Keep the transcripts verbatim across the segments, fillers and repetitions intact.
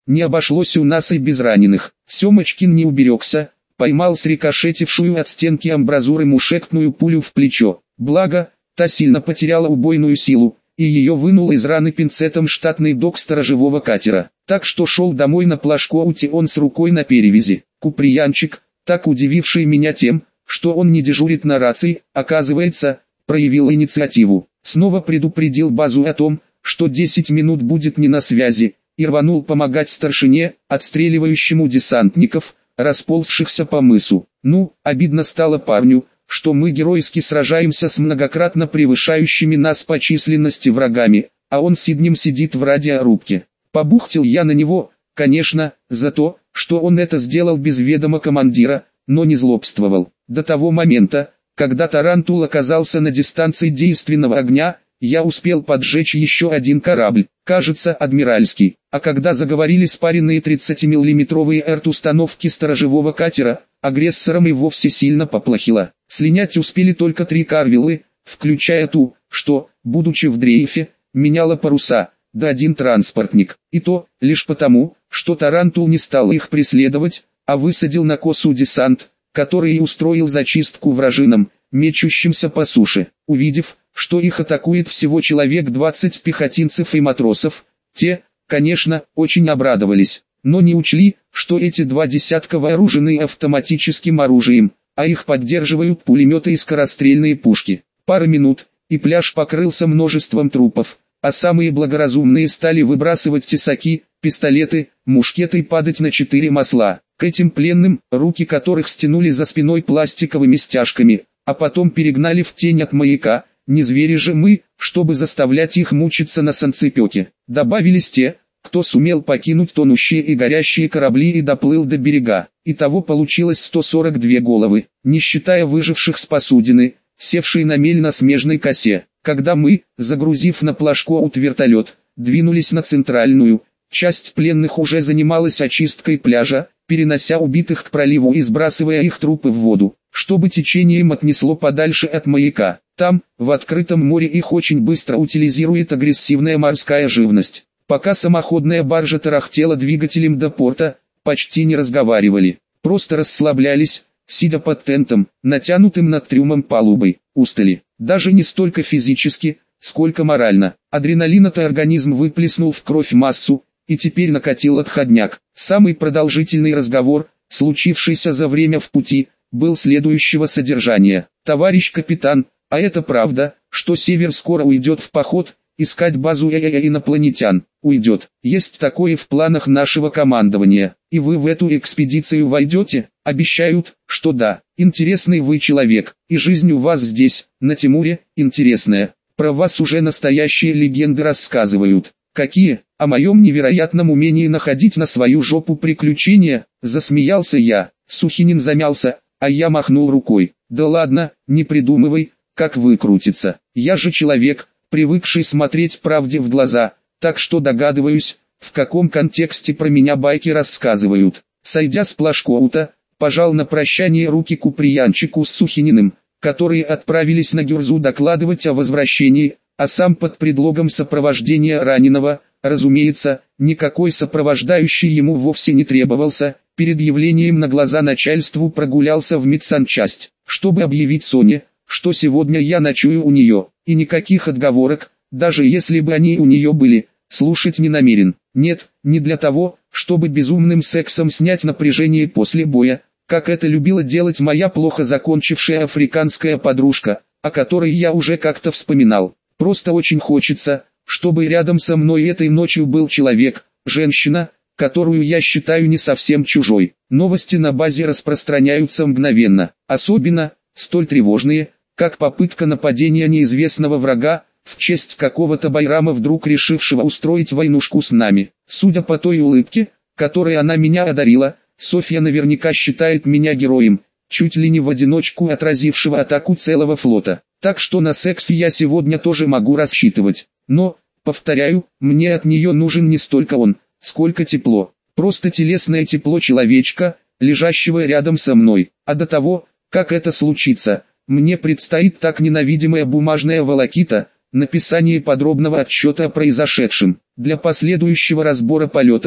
Не обошлось у нас и без раненых. Семочкин не уберегся, поймал срикошетившую от стенки амбразуры мушектную пулю в плечо. Благо, та сильно потеряла убойную силу, и ее вынул из раны пинцетом штатный док сторожевого катера. Так что шел домой на плашкоуте он с рукой на перевязи. Куприянчик, так удививший меня тем, что он не дежурит на рации, оказывается, проявил инициативу. Снова предупредил базу о том, что десять минут будет не на связи, и рванул помогать старшине, отстреливающему десантников, расползшихся по мысу. Ну, обидно стало парню, что мы геройски сражаемся с многократно превышающими нас по численности врагами, а он сиднем сидит в радиорубке. Побухтел я на него, конечно, за то, что он это сделал без ведома командира, но не злобствовал. До того момента, когда Тарантул оказался на дистанции действенного огня, я успел поджечь еще один корабль, кажется, адмиральский. А когда заговорили спаренные тридцатимиллиметровые эрт-установки сторожевого катера, агрессорам и вовсе сильно поплохело. Слинять успели только три карвеллы, включая ту, что, будучи в дрейфе, меняла паруса, да один транспортник. И то, лишь потому, что Тарантул не стал их преследовать, а высадил на косу десант, который и устроил зачистку вражинам, мечущимся по суше. Увидев, что их атакует всего человек двадцать пехотинцев и матросов, те, конечно, очень обрадовались, но не учли, что эти два десятка вооружены автоматическим оружием, а их поддерживают пулеметы и скорострельные пушки. Пара минут, и пляж покрылся множеством трупов, а самые благоразумные стали выбрасывать тесаки, пистолеты, мушкеты и падать на четыре масла. К этим пленным, руки которых стянули за спиной пластиковыми стяжками, а потом перегнали в тень от маяка, не звери же мы, чтобы заставлять их мучиться на санцепёке. Добавились те, кто сумел покинуть тонущие и горящие корабли и доплыл до берега. Итого получилось сто сорок две головы, не считая выживших с посудины, севшей на мель на смежной косе. Когда мы, загрузив на плашкоут вертолет, двинулись на центральную, часть пленных уже занималась очисткой пляжа, перенося убитых к проливу и сбрасывая их трупы в воду, чтобы течением отнесло подальше от маяка. Там, в открытом море, их очень быстро утилизирует агрессивная морская живность. Пока самоходная баржа тарахтела двигателем до порта, почти не разговаривали, просто расслаблялись, сидя под тентом, натянутым над трюмом палубой. Устали, даже не столько физически, сколько морально. Адреналина-то организм выплеснул в кровь массу, и теперь накатил отходняк. Самый продолжительный разговор, случившийся за время в пути, был следующего содержания. «Товарищ капитан, а это правда, что Север скоро уйдет в поход, искать базу инопланетян?» «Уйдет. Есть такое в планах нашего командования. И вы в эту экспедицию войдете?» «Обещают, что да. Интересный вы человек, и жизнь у вас здесь, на Тимуре, интересная. Про вас уже настоящие легенды рассказывают». «Какие?» «О моем невероятном умении находить на свою жопу приключения», — засмеялся я. Сухинин замялся, а я махнул рукой. «Да ладно, не придумывай, как выкрутиться. Я же человек, привыкший смотреть правде в глаза, так что догадываюсь, в каком контексте про меня байки рассказывают». Сойдя с плашкоута, пожал на прощание руки Куприянчику с Сухининым, которые отправились на Гюрзу докладывать о возвращении, а сам под предлогом сопровождения раненого, разумеется, никакой сопровождающий ему вовсе не требовался, перед явлением на глаза начальству прогулялся в медсанчасть, чтобы объявить Соне, что сегодня я ночую у нее, и никаких отговорок, даже если бы они у нее были, слушать не намерен. Нет, не для того, чтобы безумным сексом снять напряжение после боя, как это любила делать моя плохо закончившая африканская подружка, о которой я уже как-то вспоминал. Просто очень хочется, чтобы рядом со мной этой ночью был человек, женщина, которую я считаю не совсем чужой. Новости на базе распространяются мгновенно, особенно, столь тревожные, как попытка нападения неизвестного врага, в честь какого-то Байрама, вдруг решившего устроить войнушку с нами. Судя по той улыбке, которой она меня одарила, Софья наверняка считает меня героем, чуть ли не в одиночку отразившего атаку целого флота. Так что на секс я сегодня тоже могу рассчитывать. Но, повторяю, мне от нее нужен не столько он, сколько тепло. Просто телесное тепло человечка, лежащего рядом со мной. А до того, как это случится, мне предстоит так ненавидимая бумажная волокита, написание подробного отчета о произошедшем. Для последующего разбора полетов,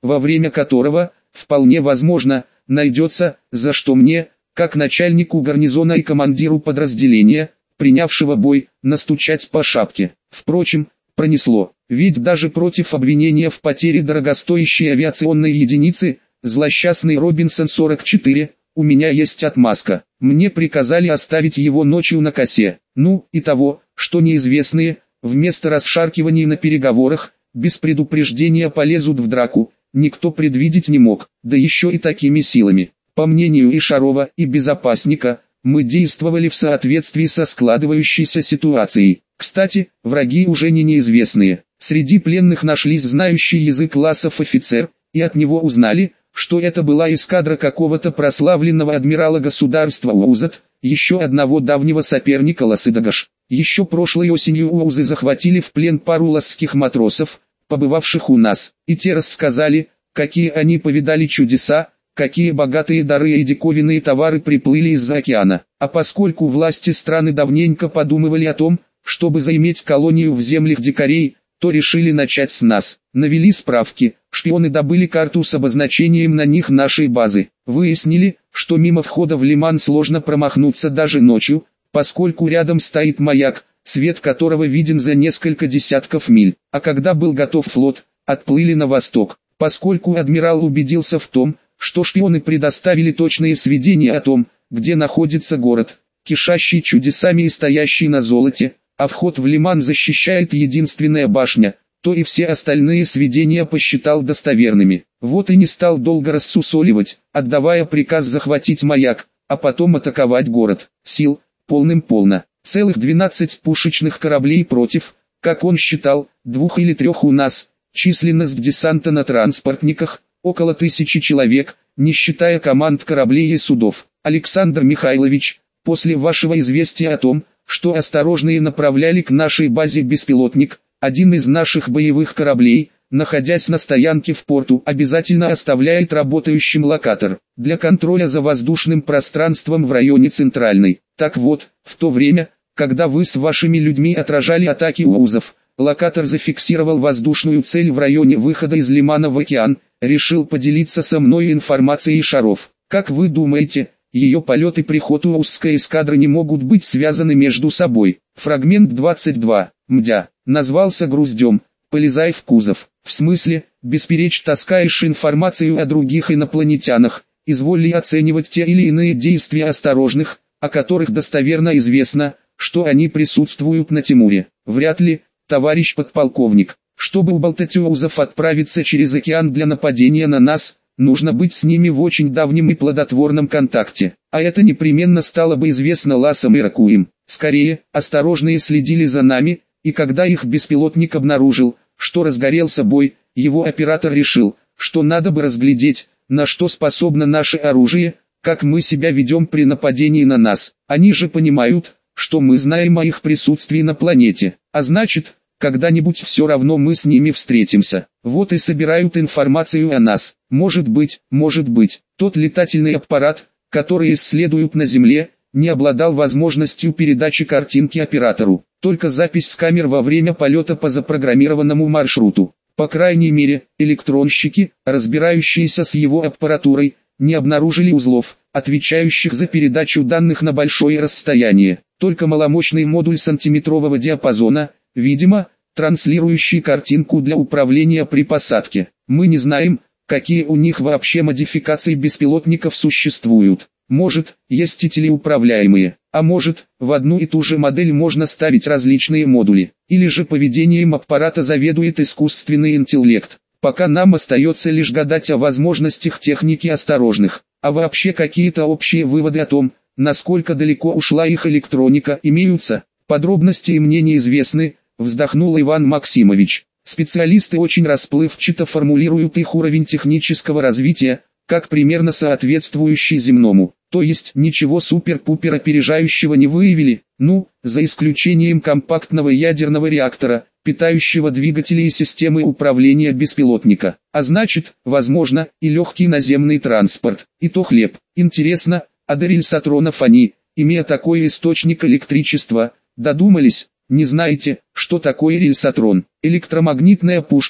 во время которого, вполне возможно, найдется, за что мне, как начальнику гарнизона и командиру подразделения, принявшего бой, настучать по шапке. Впрочем, пронесло, ведь даже против обвинения в потере дорогостоящей авиационной единицы, злосчастный Робинсон сорок четыре, у меня есть отмазка. Мне приказали оставить его ночью на косе. Ну, и того, что неизвестные, вместо расшаркиваний на переговорах, без предупреждения полезут в драку, никто предвидеть не мог, да еще и такими силами. По мнению и Шарова, и безопасника, мы действовали в соответствии со складывающейся ситуацией. Кстати, враги уже не неизвестные. Среди пленных нашлись знающий язык классов офицер, и от него узнали, что это была эскадра какого-то прославленного адмирала государства Уаузат, еще одного давнего соперника Ласыдагаш. Еще прошлой осенью Уаузы захватили в плен пару ласских матросов, побывавших у нас, и те рассказали, какие они повидали чудеса, какие богатые дары и диковинные товары приплыли из-за океана. А поскольку власти страны давненько подумывали о том, чтобы заиметь колонию в землях дикарей, то решили начать с нас. Навели справки, шпионы добыли карту с обозначением на них нашей базы. Выяснили, что мимо входа в лиман сложно промахнуться даже ночью, поскольку рядом стоит маяк, свет которого виден за несколько десятков миль. А когда был готов флот, отплыли на восток. Поскольку адмирал убедился в том, что шпионы предоставили точные сведения о том, где находится город, кишащий чудесами и стоящий на золоте, а вход в лиман защищает единственная башня, то и все остальные сведения посчитал достоверными. Вот и не стал долго рассусоливать, отдавая приказ захватить маяк, а потом атаковать город. Сил, полным-полно, целых двенадцать пушечных кораблей против, как он считал, двух или трех у нас, численность десанта на транспортниках, около тысячи человек, не считая команд кораблей и судов. Александр Михайлович, после вашего известия о том, что осторожные направляли к нашей базе беспилотник, один из наших боевых кораблей, находясь на стоянке в порту, обязательно оставляет работающим локатор, для контроля за воздушным пространством в районе Центральной. Так вот, в то время, когда вы с вашими людьми отражали атаки уаузов, локатор зафиксировал воздушную цель в районе выхода из лимана в океан, решил поделиться со мной информацией Шаров. Как вы думаете, ее полет и приход уаузской эскадры не могут быть связаны между собой? Фрагмент двадцать два. Мдя, назвался груздем, полезай в кузов. В смысле, бесперечь таскаешь информацию о других инопланетянах, изволь оценивать те или иные действия осторожных, о которых достоверно известно, что они присутствуют на Тимуре. Вряд ли, товарищ подполковник. Чтобы уболтать уаузов отправиться через океан для нападения на нас, нужно быть с ними в очень давнем и плодотворном контакте. А это непременно стало бы известно Ласам и Ракуим. Скорее, осторожные следили за нами, и когда их беспилотник обнаружил, что разгорелся бой, его оператор решил, что надо бы разглядеть, на что способно наше оружие, как мы себя ведем при нападении на нас. Они же понимают, что мы знаем о их присутствии на планете, а значит, когда-нибудь все равно мы с ними встретимся. Вот и собирают информацию о нас. Может быть, может быть, тот летательный аппарат, который исследуют на Земле, не обладал возможностью передачи картинки оператору, только запись с камер во время полета по запрограммированному маршруту. По крайней мере, электронщики, разбирающиеся с его аппаратурой, не обнаружили узлов, отвечающих за передачу данных на большое расстояние. Только маломощный модуль сантиметрового диапазона, видимо, транслирующий картинку для управления при посадке. Мы не знаем, какие у них вообще модификации беспилотников существуют. Может, есть и телеуправляемые, а может, в одну и ту же модель можно ставить различные модули. Или же поведением аппарата заведует искусственный интеллект. Пока нам остается лишь гадать о возможностях техники осторожных. А вообще какие-то общие выводы о том, насколько далеко ушла их электроника, имеются. Подробности и мне неизвестны, вздохнул Иван Максимович. Специалисты очень расплывчато формулируют их уровень технического развития, как примерно соответствующий земному. То есть ничего супер-пупер опережающего не выявили, ну, за исключением компактного ядерного реактора, питающего двигатели и системы управления беспилотника. А значит, возможно, и легкий наземный транспорт, и то хлеб. Интересно, а до рельсотронов они, имея такой источник электричества, додумались? Не знаете, что такое рельсотрон? Электромагнитная пушка,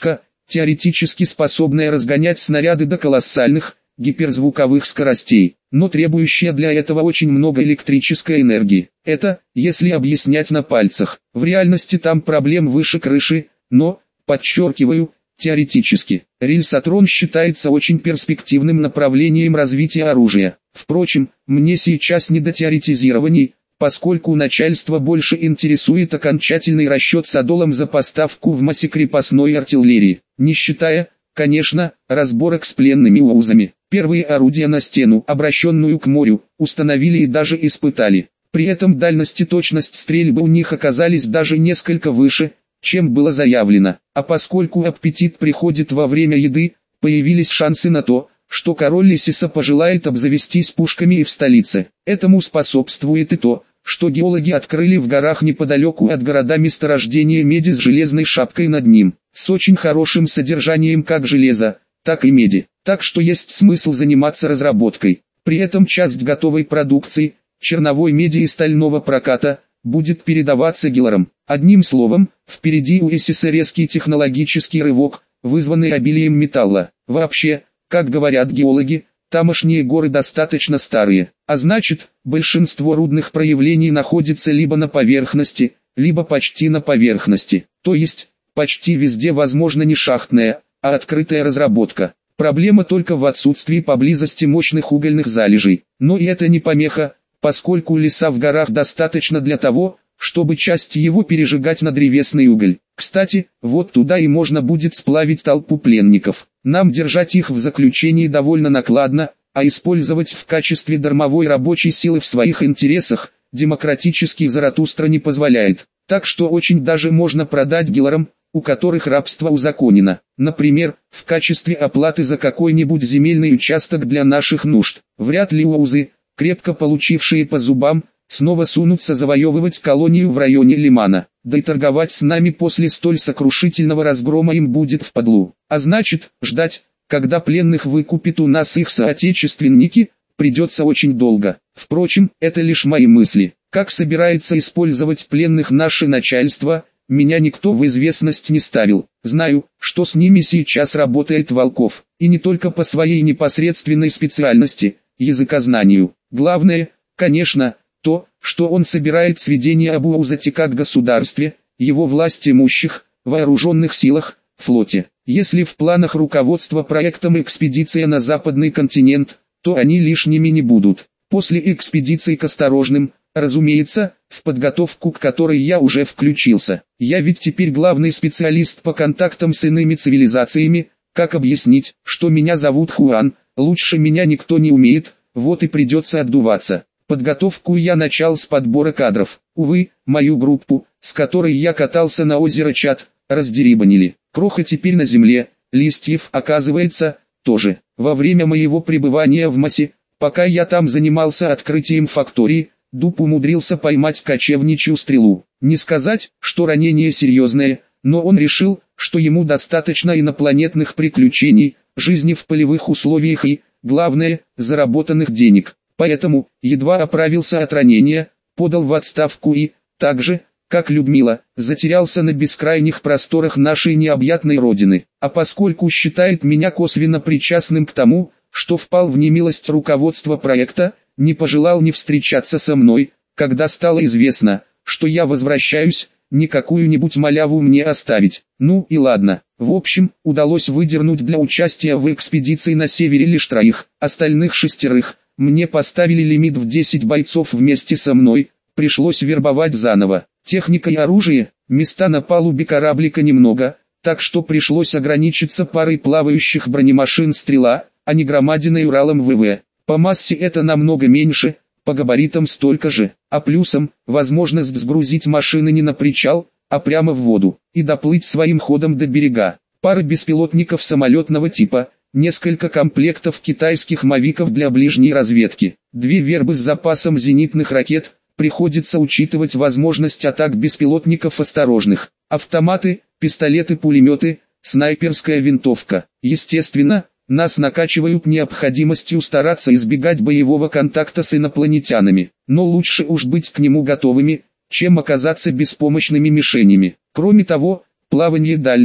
теоретически способная разгонять снаряды до колоссальных, гиперзвуковых скоростей, но требующая для этого очень много электрической энергии. Это, если объяснять на пальцах. В реальности там проблем выше крыши, но, подчеркиваю, теоретически. Рельсотрон считается очень перспективным направлением развития оружия. Впрочем, мне сейчас не до теоретизирований, поскольку начальство больше интересует окончательный расчет с Адолом за поставку в массе крепостной артиллерии, не считая, конечно, разборок с пленными уузами. Первые орудия на стену, обращенную к морю, установили и даже испытали. При этом дальность и точность стрельбы у них оказались даже несколько выше, чем было заявлено. А поскольку аппетит приходит во время еды, появились шансы на то, что король Лисиса пожелает обзавестись пушками и в столице. Этому способствует и то, что геологи открыли в горах неподалеку от города месторождение меди с железной шапкой над ним, с очень хорошим содержанием как железа, так и меди. Так что есть смысл заниматься разработкой. При этом часть готовой продукции, черновой меди и стального проката, будет передаваться гелорам. Одним словом, впереди у Лисиса резкий технологический рывок, вызванный обилием металла. Вообще, как говорят геологи, тамошние горы достаточно старые, а значит, большинство рудных проявлений находится либо на поверхности, либо почти на поверхности. То есть, почти везде возможна не шахтная, а открытая разработка. Проблема только в отсутствии поблизости мощных угольных залежей. Но и это не помеха, поскольку леса в горах достаточно для того, чтобы часть его пережигать на древесный уголь. Кстати, вот туда и можно будет сплавить толпу пленников. Нам держать их в заключении довольно накладно, а использовать в качестве дармовой рабочей силы в своих интересах, демократический Заратустра не позволяет. Так что очень даже можно продать гелорам, у которых рабство узаконено. Например, в качестве оплаты за какой-нибудь земельный участок для наших нужд. Вряд ли уузы, крепко получившие по зубам, снова сунутся завоевывать колонию в районе Лимана. Да и торговать с нами после столь сокрушительного разгрома им будет впадлу. А значит, ждать, когда пленных выкупят у нас их соотечественники, придется очень долго. Впрочем, это лишь мои мысли. Как собирается использовать пленных наше начальство, меня никто в известность не ставил. Знаю, что с ними сейчас работает Волков, и не только по своей непосредственной специальности, языкознанию. Главное, конечно, то, что он собирает сведения об УАУЗате как государстве, его власть имущих, вооруженных силах, флоте. Если в планах руководства проектом экспедиция на западный континент, то они лишними не будут. После экспедиции к осторожным, разумеется, в подготовку к которой я уже включился. Я ведь теперь главный специалист по контактам с иными цивилизациями, как объяснить, что меня зовут Хуан, лучше меня никто не умеет, вот и придется отдуваться. Подготовку я начал с подбора кадров. Увы, мою группу, с которой я катался на озеро Чад, раздерибанили. Кроха теперь на земле, листьев, оказывается, тоже. Во время моего пребывания в Массе, пока я там занимался открытием фактории, Дуб умудрился поймать кочевничью стрелу. Не сказать, что ранение серьезное, но он решил, что ему достаточно инопланетных приключений, жизни в полевых условиях и, главное, заработанных денег. Поэтому, едва оправился от ранения, подал в отставку и, так же, как Людмила, затерялся на бескрайних просторах нашей необъятной родины. А поскольку считает меня косвенно причастным к тому, что впал в немилость руководства проекта, не пожелал не встречаться со мной, когда стало известно, что я возвращаюсь, не какую-нибудь маляву мне оставить. Ну и ладно. В общем, удалось выдернуть для участия в экспедиции на севере лишь троих, остальных шестерых. Мне поставили лимит в десять бойцов вместе со мной, пришлось вербовать заново. Техника и оружие, места на палубе кораблика немного, так что пришлось ограничиться парой плавающих бронемашин «Стрела», а не громадиной Уралом ВВ. По массе это намного меньше, по габаритам столько же, а плюсом, возможность сгрузить машины не на причал, а прямо в воду, и доплыть своим ходом до берега. Пара беспилотников самолетного типа, несколько комплектов китайских мавиков для ближней разведки, две вербы с запасом зенитных ракет, приходится учитывать возможность атак беспилотников осторожных, автоматы, пистолеты-пулеметы, снайперская винтовка. Естественно, нас накачивают необходимостью стараться избегать боевого контакта с инопланетянами, но лучше уж быть к нему готовыми, чем оказаться беспомощными мишенями. Кроме того, плавание дальнее,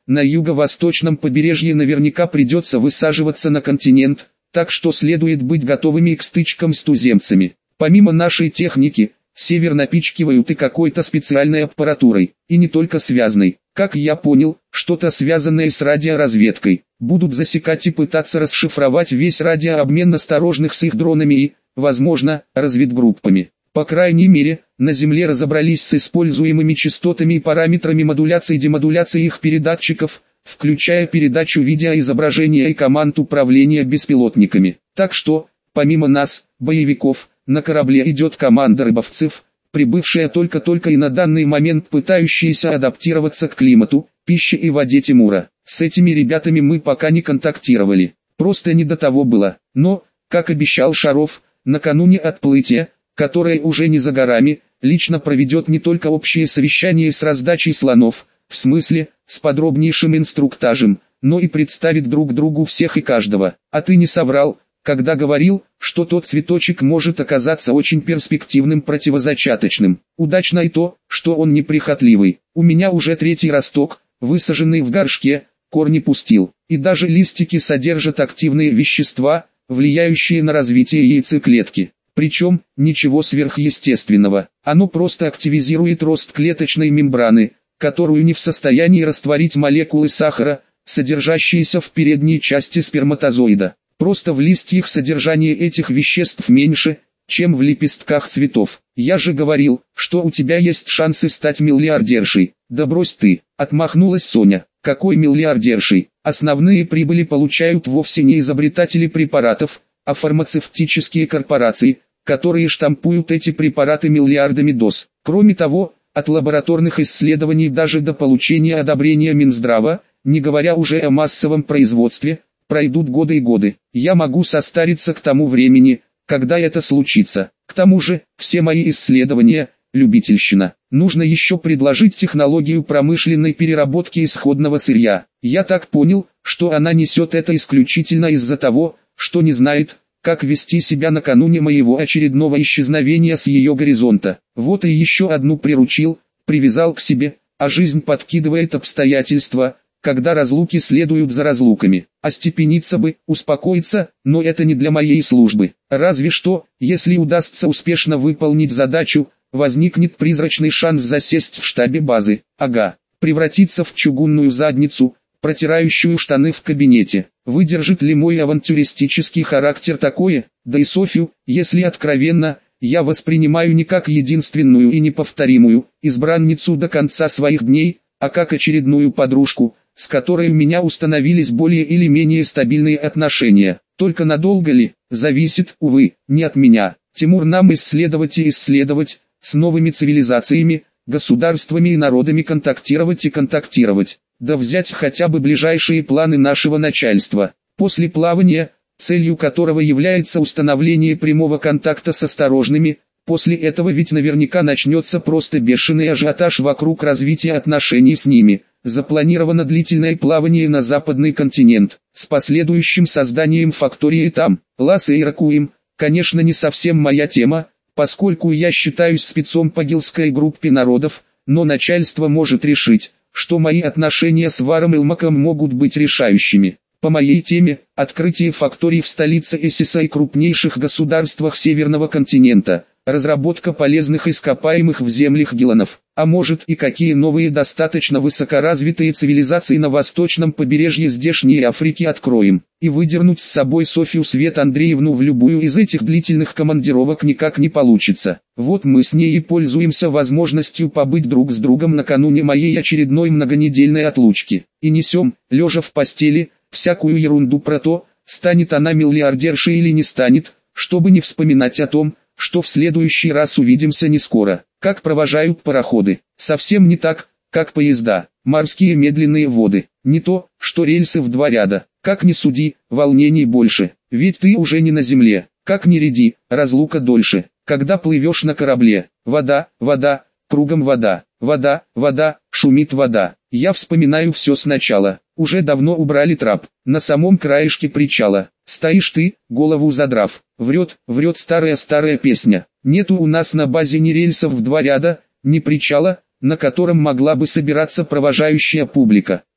на юго-восточном побережье наверняка придется высаживаться на континент, так что следует быть готовыми к стычкам с туземцами. Помимо нашей техники, север напичкивают и какой-то специальной аппаратурой, и не только связной. Как я понял, что-то связанное с радиоразведкой. Будут засекать и пытаться расшифровать весь радиообмен осторожных с их дронами и, возможно, разведгруппами. По крайней мере, на Земле разобрались с используемыми частотами и параметрами модуляции и демодуляции их передатчиков, включая передачу видеоизображения и команд управления беспилотниками. Так что, помимо нас, боевиков, на корабле идет команда рыбовцев, прибывшая только-только и на данный момент пытающаяся адаптироваться к климату, пище и воде Тимура. С этими ребятами мы пока не контактировали, просто не до того было. Но, как обещал Шаров, накануне отплытия, которое уже не за горами, лично проведет не только общее совещание с раздачей слонов, в смысле, с подробнейшим инструктажем, но и представит друг другу всех и каждого. А ты не соврал, когда говорил, что тот цветочек может оказаться очень перспективным противозачаточным. Удачно и то, что он неприхотливый. У меня уже третий росток, высаженный в горшке, корни пустил, и даже листики содержат активные вещества, влияющие на развитие яйцеклетки. Причем, ничего сверхъестественного, оно просто активизирует рост клеточной мембраны, которую не в состоянии растворить молекулы сахара, содержащиеся в передней части сперматозоида. Просто в листьях содержание этих веществ меньше, чем в лепестках цветов. Я же говорил, что у тебя есть шансы стать миллиардершей. Да брось ты, отмахнулась Соня. Какой миллиардершей? Основные прибыли получают вовсе не изобретатели препаратов, а фармацевтические корпорации, которые штампуют эти препараты миллиардами доз. Кроме того, от лабораторных исследований даже до получения одобрения Минздрава, не говоря уже о массовом производстве, пройдут годы и годы. Я могу состариться к тому времени, когда это случится. К тому же, все мои исследования – любительщина. Нужно еще предложить технологию промышленной переработки исходного сырья. Я так понял, что она несет это исключительно из-за того, что не знает, как вести себя накануне моего очередного исчезновения с ее горизонта. Вот и еще одну приручил, привязал к себе, а жизнь подкидывает обстоятельства, когда разлуки следуют за разлуками. Остепениться бы, успокоиться, но это не для моей службы. Разве что, если удастся успешно выполнить задачу, возникнет призрачный шанс засесть в штабе базы. Ага, превратиться в чугунную задницу, протирающую штаны в кабинете. Выдержит ли мой авантюристический характер такое? Да и Софью, если откровенно, я воспринимаю не как единственную и неповторимую избранницу до конца своих дней, а как очередную подружку, с которой у меня установились более или менее стабильные отношения. Только надолго ли? Зависит, увы, не от меня. Тимур нам исследовать и исследовать, с новыми цивилизациями, государствами и народами контактировать и контактировать. Да взять хотя бы ближайшие планы нашего начальства. После плавания, целью которого является установление прямого контакта с осторожными, после этого ведь наверняка начнется просто бешеный ажиотаж вокруг развития отношений с ними. Запланировано длительное плавание на западный континент, с последующим созданием фактории там. Лас и Иракуим, конечно, не совсем моя тема, поскольку я считаюсь спецом по гильской группе народов, но начальство может решить, что мои отношения с Варом Илмаком могут быть решающими. По моей теме, открытие факторий в столице Эссиса и крупнейших государствах Северного континента, разработка полезных ископаемых в землях Геланов, а может и какие новые достаточно высокоразвитые цивилизации на восточном побережье здешней Африки откроем, и выдернуть с собой Софью Свет Андреевну в любую из этих длительных командировок никак не получится. Вот мы с ней и пользуемся возможностью побыть друг с другом накануне моей очередной многонедельной отлучки, и несем, лежа в постели, всякую ерунду про то, станет она миллиардершей или не станет, чтобы не вспоминать о том, что в следующий раз увидимся не скоро. Как провожают пароходы? Совсем не так, как поезда. Морские медленные воды. Не то, что рельсы в два ряда. Как ни суди, волнений больше. Ведь ты уже не на земле. Как ни ряди, разлука дольше. Когда плывешь на корабле, вода, вода, кругом вода, вода, вода, шумит вода. Я вспоминаю все сначала. Уже давно убрали трап. На самом краешке причала. Стоишь ты, голову задрав. Врет, врет старая-старая песня. Нету у нас на базе ни рельсов в два ряда, ни причала, на котором могла бы собираться провожающая публика.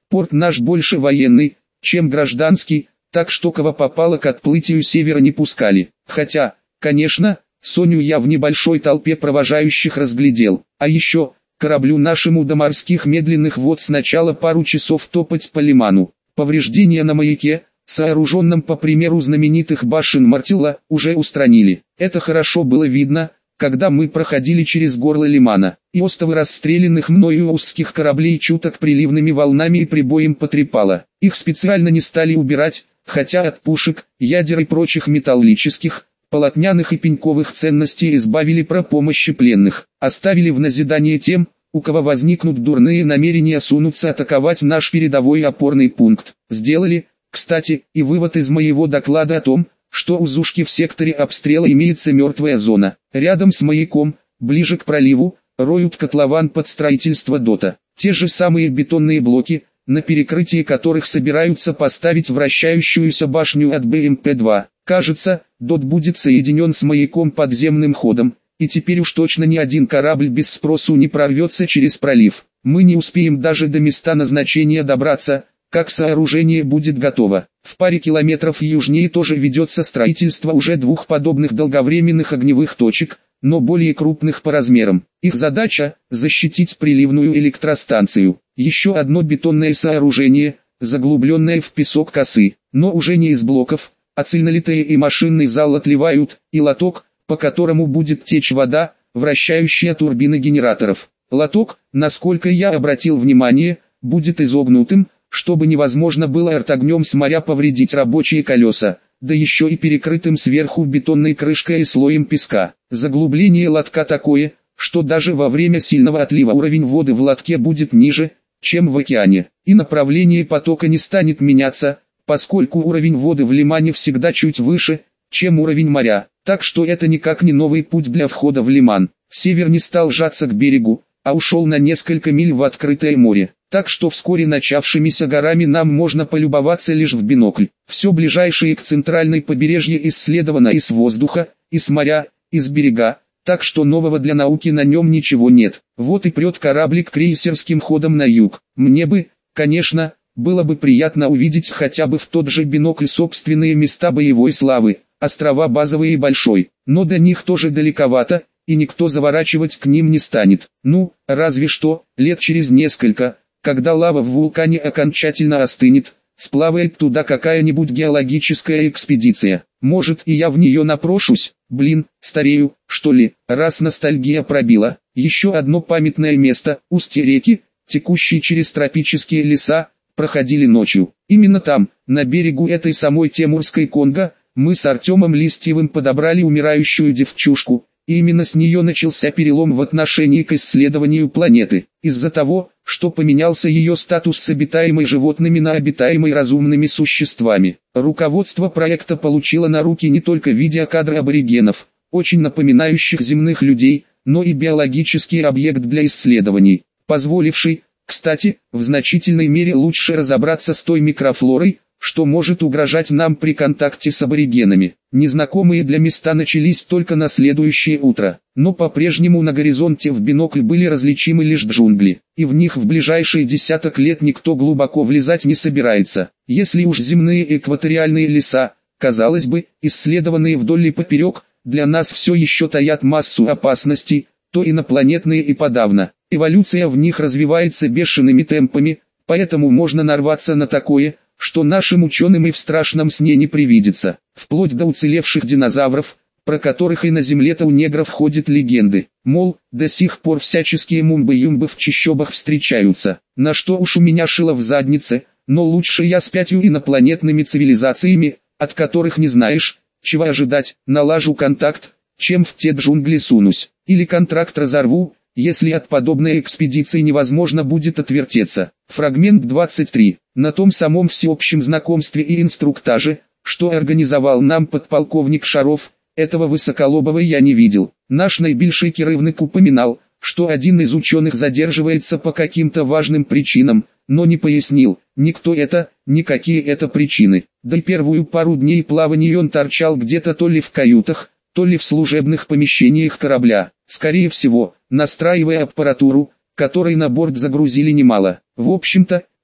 Порт наш больше военный, чем гражданский, так что кого попало к отплытию севера не пускали. Хотя, конечно, Соню я в небольшой толпе провожающих разглядел. А еще, кораблю нашему до морских медленных вод сначала пару часов топать по лиману. Повреждения на маяке, сооруженном по примеру знаменитых башен Мартилла, уже устранили. Это хорошо было видно, когда мы проходили через горло лимана, и остовы расстрелянных мною узких кораблей чуток приливными волнами и прибоем потрепало. Их специально не стали убирать, хотя от пушек, ядер и прочих металлических, полотняных и пеньковых ценностей избавили про помощи пленных, оставили в назидание тем, у кого возникнут дурные намерения сунуться атаковать наш передовой опорный пункт. Сделали, кстати, и вывод из моего доклада о том, что у Зушки в секторе обстрела имеется мертвая зона. Рядом с маяком, ближе к проливу, роют котлован под строительство ДОТа. Те же самые бетонные блоки, на перекрытии которых собираются поставить вращающуюся башню от бэ эм пэ два. Кажется, ДОТ будет соединен с маяком подземным ходом, и теперь уж точно ни один корабль без спросу не прорвется через пролив. Мы не успеем даже до места назначения добраться, как сооружение будет готово. В паре километров южнее тоже ведется строительство уже двух подобных долговременных огневых точек, но более крупных по размерам. Их задача – защитить приливную электростанцию. Еще одно бетонное сооружение, заглубленное в песок косы, но уже не из блоков, а цельнолитые и машинный зал отливают, и лоток, по которому будет течь вода, вращающая турбины генераторов. Лоток, насколько я обратил внимание, будет изогнутым, чтобы невозможно было артогнем с моря повредить рабочие колеса, да еще и перекрытым сверху бетонной крышкой и слоем песка. Заглубление лотка такое, что даже во время сильного отлива уровень воды в лотке будет ниже, чем в океане, и направление потока не станет меняться, поскольку уровень воды в лимане всегда чуть выше, чем уровень моря, так что это никак не новый путь для входа в лиман. Север не стал жаться к берегу, а ушел на несколько миль в открытое море. Так что вскоре начавшимися горами нам можно полюбоваться лишь в бинокль. Все ближайшее к центральной побережье исследовано и с воздуха, и с моря, и с берега, так что нового для науки на нем ничего нет. Вот и прет кораблик крейсерским ходом на юг. Мне бы, конечно, было бы приятно увидеть хотя бы в тот же бинокль собственные места боевой славы, острова Базовый и Большой, но до них тоже далековато, и никто заворачивать к ним не станет. Ну, разве что, лет через несколько, когда лава в вулкане окончательно остынет, сплавает туда какая-нибудь геологическая экспедиция. Может, и я в нее напрошусь. Блин, старею, что ли, раз ностальгия пробила. Еще одно памятное место, устье реки, текущей через тропические леса, проходили ночью. Именно там, на берегу этой самой Темурской Конго, мы с Артемом Листьевым подобрали умирающую девчушку. И именно с нее начался перелом в отношении к исследованию планеты. Из-за того, что поменялся ее статус с обитаемой животными на обитаемой разумными существами. Руководство проекта получило на руки не только видеокадры аборигенов, очень напоминающих земных людей, но и биологический объект для исследований, позволивший, кстати, в значительной мере лучше разобраться с той микрофлорой, что может угрожать нам при контакте с аборигенами. Незнакомые для места начались только на следующее утро, но по-прежнему на горизонте в бинокль были различимы лишь джунгли, и в них в ближайшие десяток лет никто глубоко влезать не собирается. Если уж земные экваториальные леса, казалось бы, исследованные вдоль и поперек, для нас все еще таят массу опасностей, то инопланетные и подавно. Эволюция в них развивается бешеными темпами, поэтому можно нарваться на такое, что нашим ученым и в страшном сне не привидится, вплоть до уцелевших динозавров, про которых и на земле-то у негров ходят легенды, мол, до сих пор всяческие мумбы-юмбы в чащобах встречаются, на что уж у меня шило в заднице, но лучше я с пятью инопланетными цивилизациями, от которых не знаешь, чего ожидать, налажу контакт, чем в те джунгли сунусь, или контракт разорву, если от подобной экспедиции невозможно будет отвертеться. Фрагмент двадцать три. На том самом всеобщем знакомстве и инструктаже, что организовал нам подполковник Шаров, этого высоколобого я не видел. Наш наибольший керівник упоминал, что один из ученых задерживается по каким-то важным причинам, но не пояснил, никто это, никакие это причины. Да и первую пару дней плавания он торчал где-то то ли в каютах, то ли в служебных помещениях корабля, скорее всего, настраивая аппаратуру, которой на борт загрузили немало. В общем-то,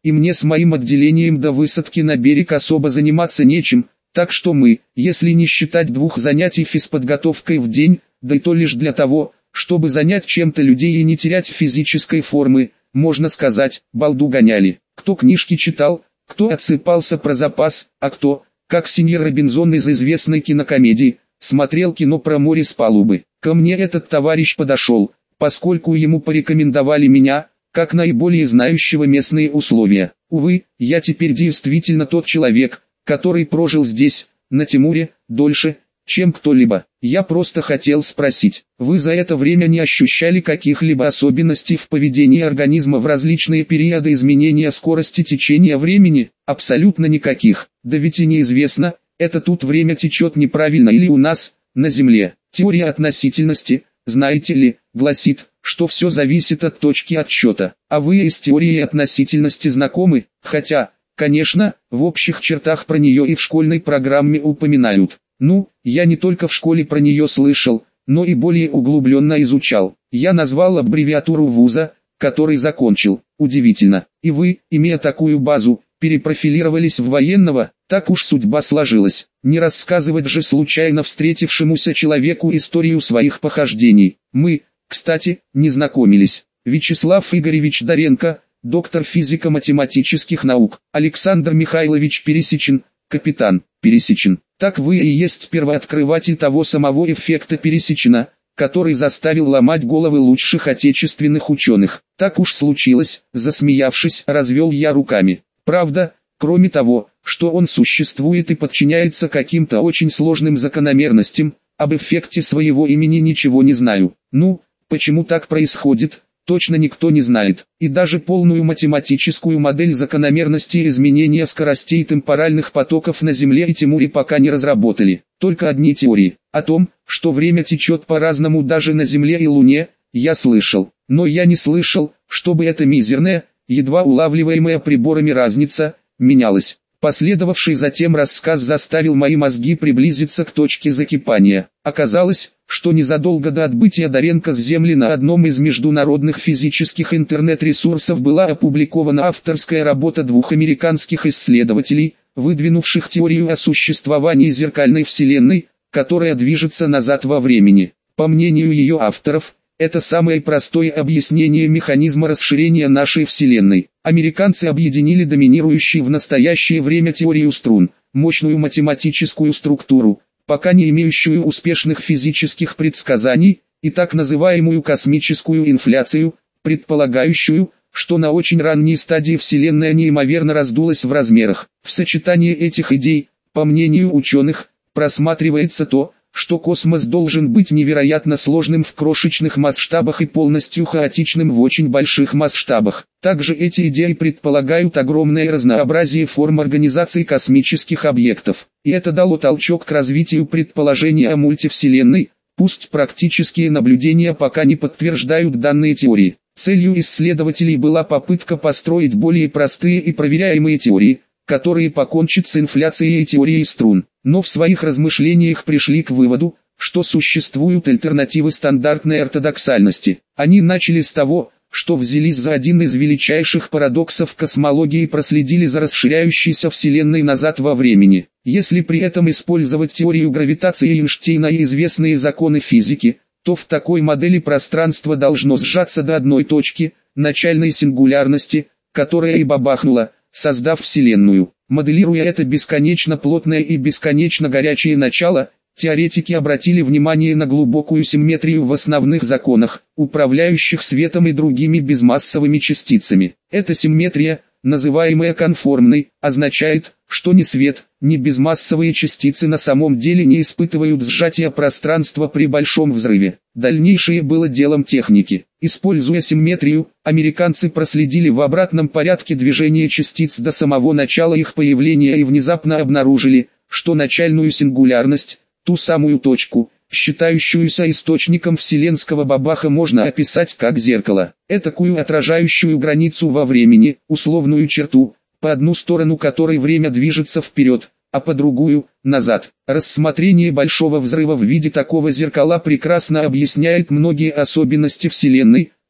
и мне с моим отделением до высадки на берег особо заниматься нечем, так что мы, если не считать двух занятий физподготовкой в день, да и то лишь для того, чтобы занять чем-то людей и не терять физической формы, можно сказать, балду гоняли. Кто книжки читал, кто отсыпался про запас, а кто, как сеньор Робинзон из известной кинокомедии, смотрел кино про море с палубы. Ко мне этот товарищ подошел, поскольку ему порекомендовали меня, как наиболее знающего местные условия. Увы, я теперь действительно тот человек, который прожил здесь, на Тимуре, дольше, чем кто-либо. Я просто хотел спросить, вы за это время не ощущали каких-либо особенностей в поведении организма в различные периоды изменения скорости течения времени? Абсолютно никаких. Да ведь и неизвестно, это тут время течет неправильно или у нас, на Земле. Теория относительности, знаете ли, гласит, что все зависит от точки отсчета. А вы с теорией относительности знакомы? Хотя, конечно, в общих чертах про нее и в школьной программе упоминают. Ну, я не только в школе про нее слышал, но и более углубленно изучал. Я назвал аббревиатуру вуза, который закончил. Удивительно. И вы, имея такую базу, перепрофилировались в военного? Так уж судьба сложилась. Не рассказывать же случайно встретившемуся человеку историю своих похождений. Мы, кстати, не знакомились. Вячеслав Игоревич Доренко, доктор физико-математических наук. Александр Михайлович Пересечин, капитан Пересечин. Так вы и есть первооткрыватель того самого эффекта Пересечина, который заставил ломать головы лучших отечественных ученых. Так уж случилось, засмеявшись, развел я руками. Правда, кроме того, что он существует и подчиняется каким-то очень сложным закономерностям, об эффекте своего имени ничего не знаю. Ну, почему так происходит, точно никто не знает. И даже полную математическую модель закономерности изменения скоростей темпоральных потоков на Земле и Тимуре пока не разработали. Только одни теории. О том, что время течет по-разному даже на Земле и Луне, я слышал. Но я не слышал, чтобы эта мизерная, едва улавливаемая приборами разница, менялась. Последовавший затем рассказ заставил мои мозги приблизиться к точке закипания. Оказалось, что незадолго до отбытия Доренко с Земли на одном из международных физических интернет-ресурсов была опубликована авторская работа двух американских исследователей, выдвинувших теорию о существовании зеркальной Вселенной, которая движется назад во времени. По мнению ее авторов, это самое простое объяснение механизма расширения нашей Вселенной. Американцы объединили доминирующие в настоящее время теорию струн, мощную математическую структуру, пока не имеющую успешных физических предсказаний, и так называемую космическую инфляцию, предполагающую, что на очень ранней стадии Вселенная неимоверно раздулась в размерах. В сочетании этих идей, по мнению ученых, просматривается то, что космос должен быть невероятно сложным в крошечных масштабах и полностью хаотичным в очень больших масштабах. Также эти идеи предполагают огромное разнообразие форм организации космических объектов. И это дало толчок к развитию предположения о мультивселенной, пусть практические наблюдения пока не подтверждают данные теории. Целью исследователей была попытка построить более простые и проверяемые теории, которые покончат с инфляцией теории струн. Но в своих размышлениях пришли к выводу, что существуют альтернативы стандартной ортодоксальности. Они начали с того, что взялись за один из величайших парадоксов космологии и проследили за расширяющейся Вселенной назад во времени. Если при этом использовать теорию гравитации Эйнштейна и известные законы физики, то в такой модели пространство должно сжаться до одной точки, начальной сингулярности, которая и бабахнула, создав Вселенную. Моделируя это бесконечно плотное и бесконечно горячее начало, теоретики обратили внимание на глубокую симметрию в основных законах, управляющих светом и другими безмассовыми частицами. Эта симметрия, называемая конформной, означает, что ни свет, ни безмассовые частицы на самом деле не испытывают сжатия пространства при большом взрыве. Дальнейшее было делом техники. Используя симметрию, американцы проследили в обратном порядке движение частиц до самого начала их появления и внезапно обнаружили, что начальную сингулярность, ту самую точку, считающуюся источником вселенского бабаха, можно описать как зеркало. Этакую отражающую границу во времени, условную черту, по одну сторону которой время движется вперед, а по другую – назад. Рассмотрение Большого взрыва в виде такого зеркала прекрасно объясняет многие особенности Вселенной,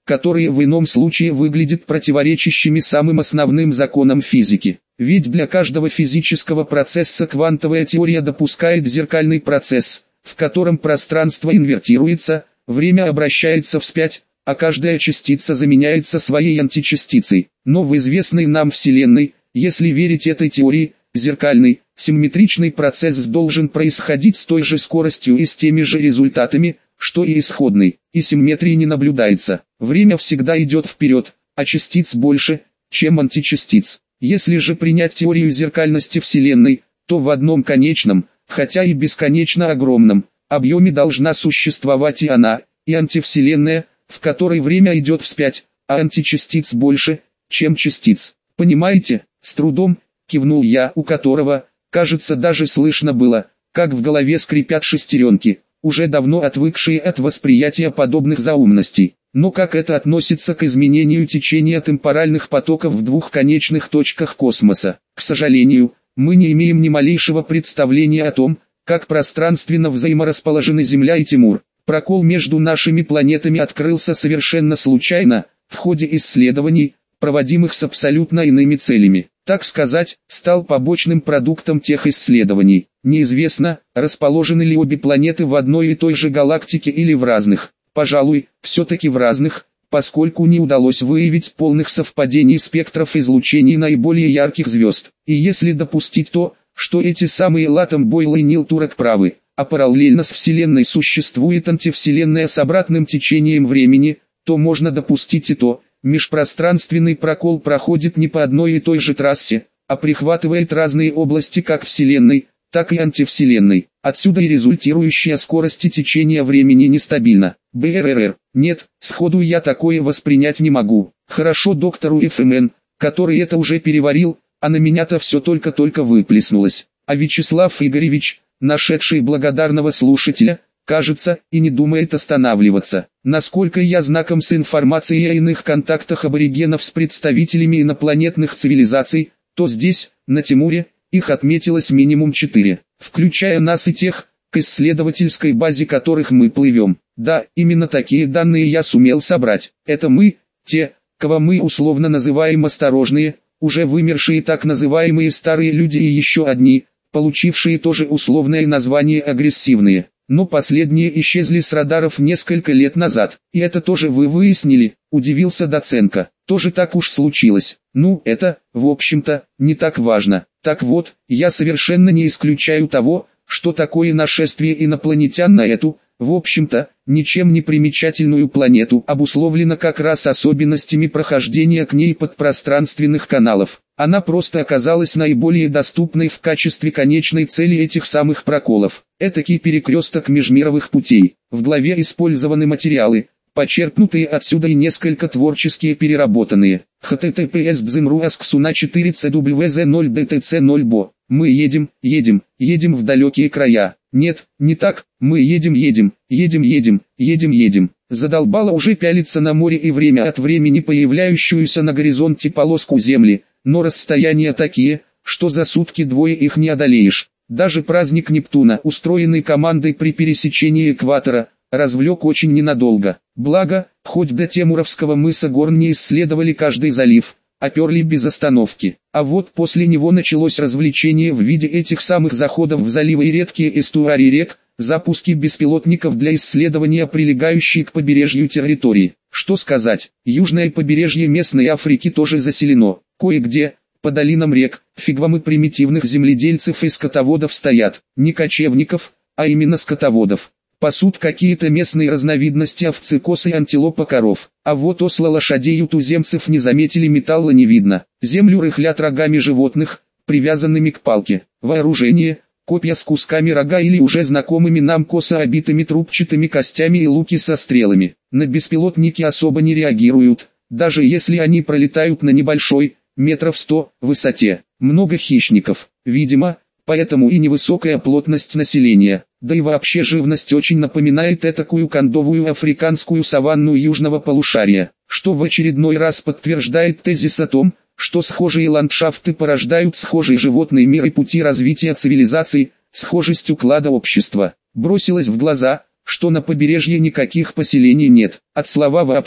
которые в ином случае выглядят противоречащими самым основным законам физики. Ведь для каждого физического процесса квантовая теория допускает зеркальный процесс, в котором пространство инвертируется, время обращается вспять, а каждая частица заменяется своей античастицей. Но в известной нам Вселенной, если верить этой теории, зеркальный, симметричный процесс должен происходить с той же скоростью и с теми же результатами, что и исходный, и симметрии не наблюдается. Время всегда идет вперед, а частиц больше, чем античастиц. Если же принять теорию зеркальности Вселенной, то в одном конечном, хотя и бесконечно огромном, объеме должна существовать и она, и антивселенная, в которой время идет вспять, а античастиц больше, чем частиц. Понимаете? С трудом, кивнул я, у которого, кажется, даже слышно было, как в голове скрипят шестеренки, уже давно отвыкшие от восприятия подобных заумностей. Но как это относится к изменению течения темпоральных потоков в двух конечных точках космоса? К сожалению, мы не имеем ни малейшего представления о том, как пространственно взаиморасположены Земля и Тимур. Прокол между нашими планетами открылся совершенно случайно, в ходе исследований, проводимых с абсолютно иными целями. Так сказать, стал побочным продуктом тех исследований. Неизвестно, расположены ли обе планеты в одной и той же галактике или в разных. Пожалуй, все-таки в разных, поскольку не удалось выявить полных совпадений спектров излучений наиболее ярких звезд. И если допустить то, что эти самые Латам Бойл и Нил Турок правы, а параллельно с Вселенной существует антивселенная с обратным течением времени, то можно допустить и то, межпространственный прокол проходит не по одной и той же трассе, а прихватывает разные области как Вселенной, так и антивселенной. Отсюда и результирующая скорость течения времени нестабильна. БРР. Нет, сходу я такое воспринять не могу. Хорошо доктору эф эм эн, который это уже переварил, а на меня-то все только-только выплеснулось. А Вячеслав Игоревич, нашедший благодарного слушателя, кажется, и не думает останавливаться. Насколько я знаком с информацией о иных контактах аборигенов с представителями инопланетных цивилизаций, то здесь, на Тимуре, их отметилось минимум четыре, включая нас и тех, к исследовательской базе которых мы плывем. Да, именно такие данные я сумел собрать. Это мы, те, кого мы условно называем осторожные, уже вымершие так называемые старые люди и еще одни, получившие тоже условное название агрессивные. Но последние исчезли с радаров несколько лет назад. И это тоже вы выяснили, удивился Доценко. Тоже так уж случилось. Ну, это, в общем-то, не так важно. Так вот, я совершенно не исключаю того, что такое нашествие инопланетян на эту, в общем-то, ничем не примечательную планету обусловлено как раз особенностями прохождения к ней подпространственных каналов. Она просто оказалась наиболее доступной в качестве конечной цели этих самых проколов. Этакий перекресток межмировых путей. В главе использованы материалы, почерпнутые отсюда и несколько творческие переработанные. эйч ти ти пи эс бзымруасксуна четыре си дабл ю зет ноль ди ти си ноль бо. Мы едем, едем, едем в далекие края. Нет, не так, мы едем, едем, едем, едем, едем, едем. Задолбало уже пялиться на море и время от времени появляющуюся на горизонте полоску земли, но расстояния такие, что за сутки двое их не одолеешь. Даже праздник Нептуна, устроенный командой при пересечении экватора, развлек очень ненадолго. Благо, хоть до Темуровского мыса Горн не исследовали каждый залив, а перли без остановки. А вот после него началось развлечение в виде этих самых заходов в заливы и редкие эстуарии рек, запуски беспилотников для исследования прилегающей к побережью территории. Что сказать, южное побережье местной Африки тоже заселено. Кое-где, по долинам рек, фигвамы примитивных земледельцев и скотоводов стоят. Не кочевников, а именно скотоводов. Пасут какие-то местные разновидности овцы, косы и антилопа, коров. А вот осла лошадей у туземцев не заметили, металла не видно. Землю рыхлят рогами животных, привязанными к палке. Вооружение, копья с кусками рога или уже знакомыми нам косо обитыми трубчатыми костями и луки со стрелами. На беспилотники особо не реагируют, даже если они пролетают на небольшой, метров сто, высоте. Много хищников, видимо, поэтому и невысокая плотность населения. Да и вообще живность очень напоминает этакую кондовую африканскую саванну южного полушария, что в очередной раз подтверждает тезис о том, что схожие ландшафты порождают схожий животный мир и пути развития цивилизаций, схожесть уклада общества. Бросилось в глаза, что на побережье никаких поселений нет, от слова вообще.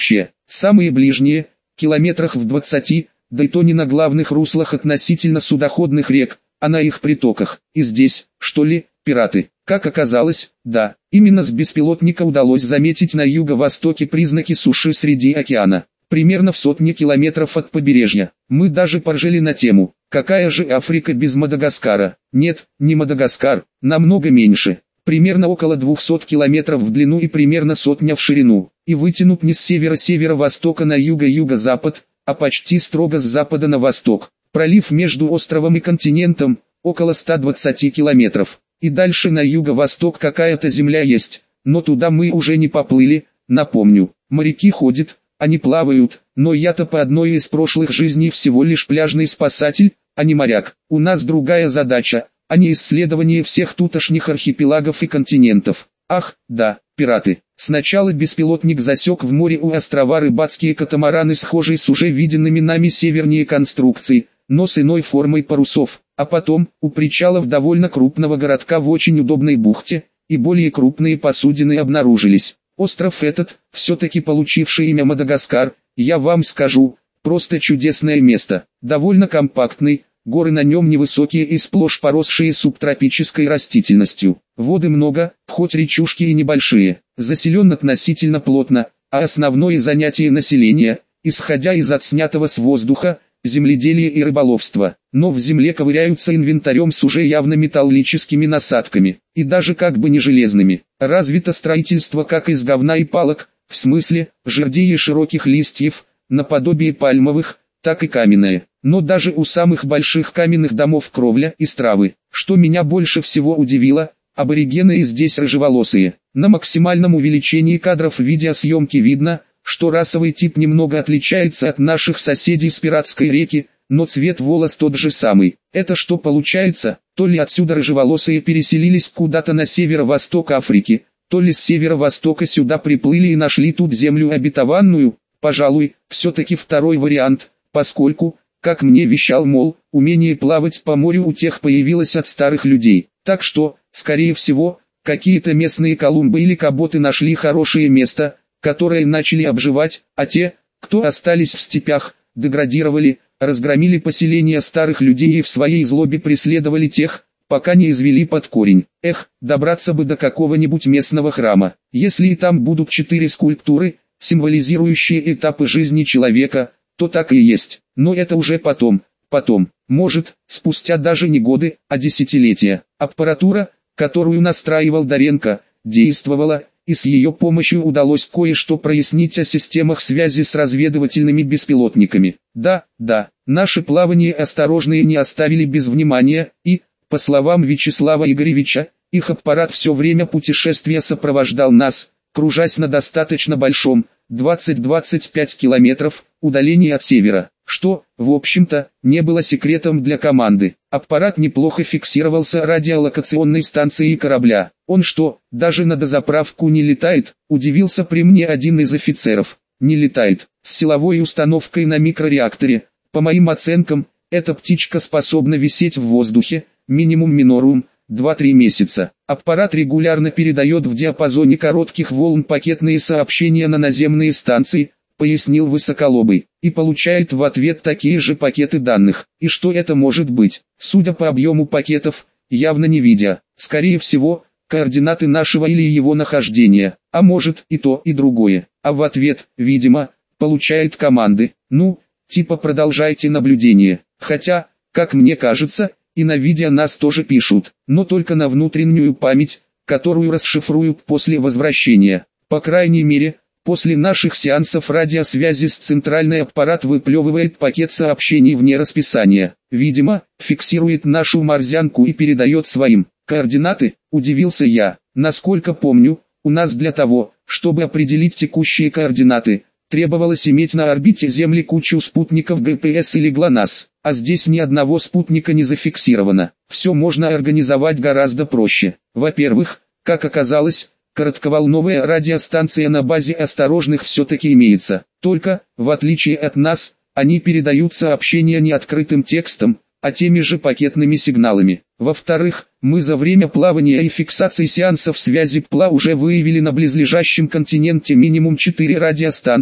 Самые ближние, километрах в двадцати, да и то не на главных руслах относительно судоходных рек, а на их притоках. И здесь, что ли, пираты? Как оказалось, да, именно с беспилотника удалось заметить на юго-востоке признаки суши среди океана. Примерно в сотне километров от побережья. Мы даже поржали на тему, какая же Африка без Мадагаскара? Нет, не Мадагаскар, намного меньше. Примерно около двухсот километров в длину и примерно сотня в ширину. И вытянут не с севера-северо-востока на юго-юго-запад, а почти строго с запада на восток. Пролив между островом и континентом, около ста двадцати километров. И дальше на юго-восток какая-то земля есть, но туда мы уже не поплыли, напомню. Моряки ходят, они плавают, но я-то по одной из прошлых жизней всего лишь пляжный спасатель, а не моряк. У нас другая задача, а не исследование всех тутошних архипелагов и континентов. Ах, да, пираты. Сначала беспилотник засек в море у острова рыбацкие катамараны, схожие с уже виденными нами севернее конструкций, но с иной формой парусов. А потом, у причалов довольно крупного городка в очень удобной бухте, и более крупные посудины обнаружились. Остров этот, все-таки получивший имя Мадагаскар, я вам скажу, просто чудесное место. Довольно компактный, горы на нем невысокие и сплошь поросшие субтропической растительностью. Воды много, хоть речушки и небольшие. Заселен относительно плотно, а основное занятие населения, исходя из отснятого с воздуха, земледелие и рыболовство. Но в земле ковыряются инвентарем с уже явно металлическими насадками, и даже как бы не железными. Развито строительство как из говна и палок, в смысле, жердей и широких листьев, наподобие пальмовых, так и каменное. Но даже у самых больших каменных домов кровля из травы. Что меня больше всего удивило, аборигены и здесь рыжеволосые. На максимальном увеличении кадров видеосъемки видно, что расовый тип немного отличается от наших соседей с пиратской реки, но цвет волос тот же самый. Это что получается, то ли отсюда рыжеволосые переселились куда-то на северо-восток Африки, то ли с северо-востока сюда приплыли и нашли тут землю обетованную, пожалуй, все-таки второй вариант, поскольку, как мне вещал Мол, умение плавать по морю у тех появилось от старых людей. Так что, скорее всего, какие-то местные колумбы или каботы нашли хорошее место, которое начали обживать, а те, кто остались в степях, деградировали, разгромили поселения старых людей и в своей злобе преследовали тех, пока не извели под корень. Эх, добраться бы до какого-нибудь местного храма. Если и там будут четыре скульптуры, символизирующие этапы жизни человека, то так и есть. Но это уже потом, потом, может, спустя даже не годы, а десятилетия. Аппаратура, которую настраивал Доренко, действовала, и с ее помощью удалось кое-что прояснить о системах связи с разведывательными беспилотниками. Да, да, наши плавания осторожные не оставили без внимания, и, по словам Вячеслава Игоревича, их аппарат все время путешествия сопровождал нас, кружась на достаточно большом, двадцать-двадцать пять километров, удалении от севера, что, в общем-то, не было секретом для команды. Аппарат неплохо фиксировался радиолокационной станцией корабля. Он что, даже на дозаправку не летает? Удивился при мне один из офицеров. Не летает. С силовой установкой на микрореакторе. По моим оценкам, эта птичка способна висеть в воздухе, минимум минорум, два-три месяца. Аппарат регулярно передает в диапазоне коротких волн пакетные сообщения на наземные станции, пояснил Высоколобый, и получает в ответ такие же пакеты данных. И что это может быть? Судя по объему пакетов, явно не видя, скорее всего, координаты нашего или его нахождения, а может и то и другое. А в ответ, видимо, получает команды, ну, типа продолжайте наблюдение. Хотя, как мне кажется, и на видео нас тоже пишут, но только на внутреннюю память, которую расшифруют после возвращения. По крайней мере, после наших сеансов радиосвязи с центральный аппарат выплевывает пакет сообщений вне расписания. Видимо, фиксирует нашу морзянку и передает своим. Координаты, удивился я. Насколько помню, у нас для того, чтобы определить текущие координаты, требовалось иметь на орбите Земли кучу спутников Гэ Пэ Эс или ГЛОНАСС, а здесь ни одного спутника не зафиксировано. Все можно организовать гораздо проще. Во-первых, как оказалось, коротковолновая радиостанция на базе осторожных все-таки имеется. Только, в отличие от нас, они передают сообщения не открытым текстом, а теми же пакетными сигналами. Во-вторых, мы за время плавания и фиксации сеансов связи ПЛА уже выявили на близлежащем континенте минимум четыре радиостанции,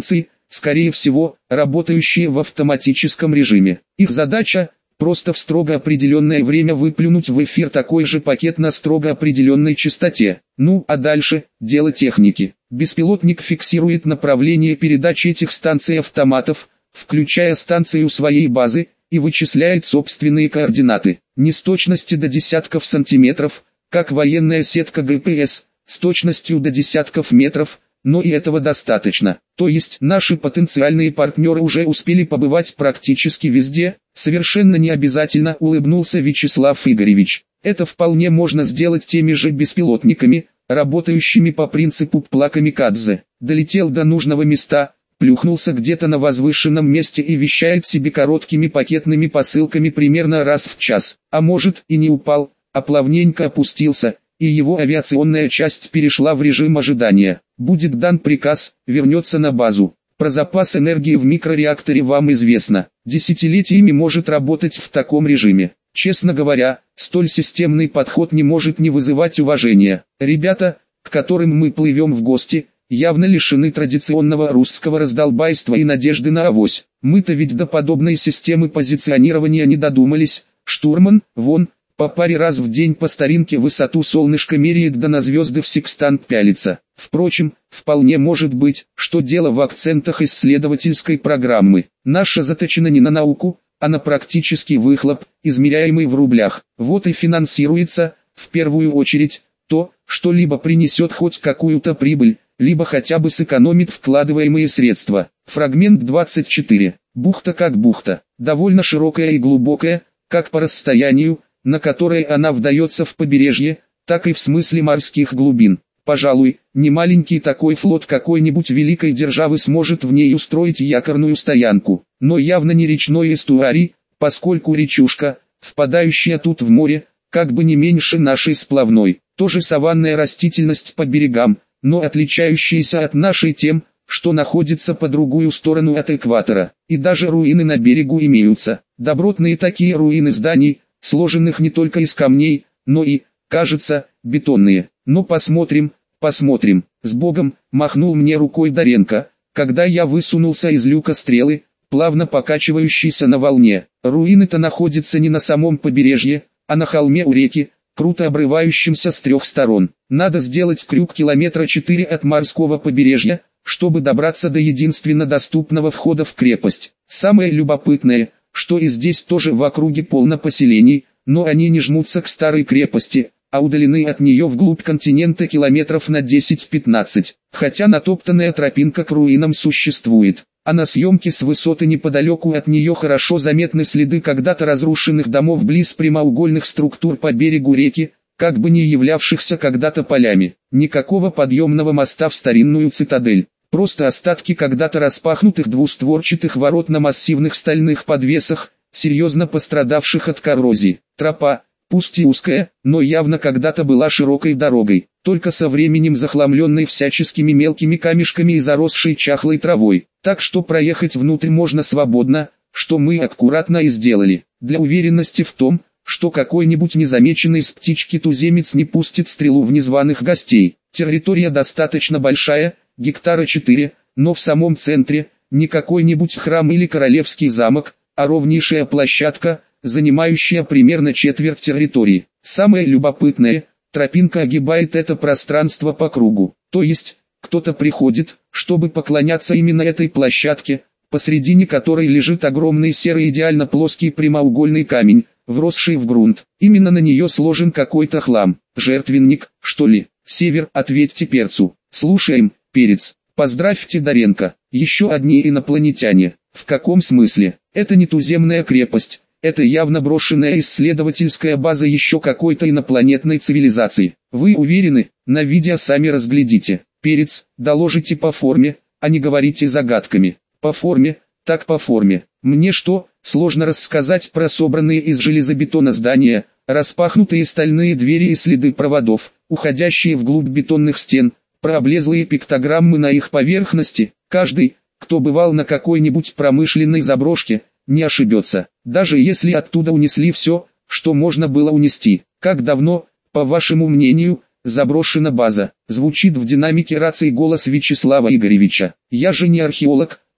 скорее всего, работающие в автоматическом режиме. Их задача – просто в строго определенное время выплюнуть в эфир такой же пакет на строго определенной частоте. Ну а дальше – дело техники. Беспилотник фиксирует направление передачи этих станций-автоматов, включая станцию своей базы, и вычисляет собственные координаты. Не с точностью до десятков сантиметров, как военная сетка джи пи эс, с точностью до десятков метров, но и этого достаточно. То есть наши потенциальные партнеры уже успели побывать практически везде, совершенно не обязательно, улыбнулся Вячеслав Игоревич. Это вполне можно сделать теми же беспилотниками, работающими по принципу ПЛА-камикадзе. Долетел до нужного места, плюхнулся где-то на возвышенном месте и вещает себе короткими пакетными посылками примерно раз в час. А может и не упал, а плавненько опустился, и его авиационная часть перешла в режим ожидания. Будет дан приказ, вернется на базу. Про запас энергии в микрореакторе вам известно. Десятилетиями может работать в таком режиме. Честно говоря, столь системный подход не может не вызывать уважения. Ребята, к которым мы плывем в гости, явно лишены традиционного русского раздолбайства и надежды на авось. Мы-то ведь до подобной системы позиционирования не додумались. Штурман, вон, по паре раз в день по старинке высоту солнышко меряет, да на звезды в секстант пялится. Впрочем, вполне может быть, что дело в акцентах исследовательской программы. Наша заточена не на науку, а на практический выхлоп, измеряемый в рублях. Вот и финансируется, в первую очередь, то, что либо принесет хоть какую-то прибыль, либо хотя бы сэкономит вкладываемые средства. Фрагмент двадцать четыре. Бухта как бухта, довольно широкая и глубокая, как по расстоянию, на которое она вдается в побережье, так и в смысле морских глубин. Пожалуй, немаленький такой флот какой-нибудь великой державы сможет в ней устроить якорную стоянку, но явно не речной эстуарий, поскольку речушка, впадающая тут в море, как бы не меньше нашей сплавной, тоже саванная растительность по берегам, но отличающаяся от нашей тем, что находится по другую сторону от экватора, и даже руины на берегу имеются, добротные такие руины зданий, сложенных не только из камней, но и, кажется, бетонные. Но посмотрим, посмотрим. С Богом, махнул мне рукой Доренко, когда я высунулся из люка стрелы, плавно покачивающейся на волне. Руины-то находятся не на самом побережье, а на холме у реки, круто обрывающемся с трех сторон. Надо сделать крюк километра четыре от морского побережья, чтобы добраться до единственно доступного входа в крепость. Самое любопытное, что и здесь тоже в округе полно поселений, но они не жмутся к старой крепости, а удалены от нее вглубь континента километров на десять-пятнадцать, хотя натоптанная тропинка к руинам существует, а на съемке с высоты неподалеку от нее хорошо заметны следы когда-то разрушенных домов близ прямоугольных структур по берегу реки, как бы не являвшихся когда-то полями. Никакого подъемного моста в старинную цитадель, просто остатки когда-то распахнутых двустворчатых ворот на массивных стальных подвесах, серьезно пострадавших от коррозии. Тропа, пусть и узкая, но явно когда-то была широкой дорогой, только со временем захламленной всяческими мелкими камешками и заросшей чахлой травой, так что проехать внутрь можно свободно, что мы аккуратно и сделали, для уверенности в том, что какой-нибудь незамеченный с птички туземец не пустит стрелу в незваных гостей. Территория достаточно большая, гектара четыре, но в самом центре, не какой-нибудь храм или королевский замок, а ровнейшая площадка, занимающая примерно четверть территории. Самое любопытное, тропинка огибает это пространство по кругу, то есть, кто-то приходит, чтобы поклоняться именно этой площадке, посредине которой лежит огромный серый идеально плоский прямоугольный камень, вросший в грунт. Именно на нее сложен какой-то хлам. Жертвенник, что ли? Север, ответьте перцу. Слушаем, перец. Поздравьте Доренко. Еще одни инопланетяне. В каком смысле? Это не туземная крепость. Это явно брошенная исследовательская база еще какой-то инопланетной цивилизации. Вы уверены? На видео сами разглядите. Перец, доложите по форме, а не говорите загадками. По форме, так по форме. Мне что, сложно рассказать про собранные из железобетона здания, распахнутые стальные двери и следы проводов, уходящие вглубь бетонных стен, про облезлые пиктограммы на их поверхности. Каждый, кто бывал на какой-нибудь промышленной заброшке, не ошибется, даже если оттуда унесли все, что можно было унести. Как давно, по вашему мнению, заброшена база? Звучит в динамике рации голос Вячеслава Игоревича. Я же не археолог,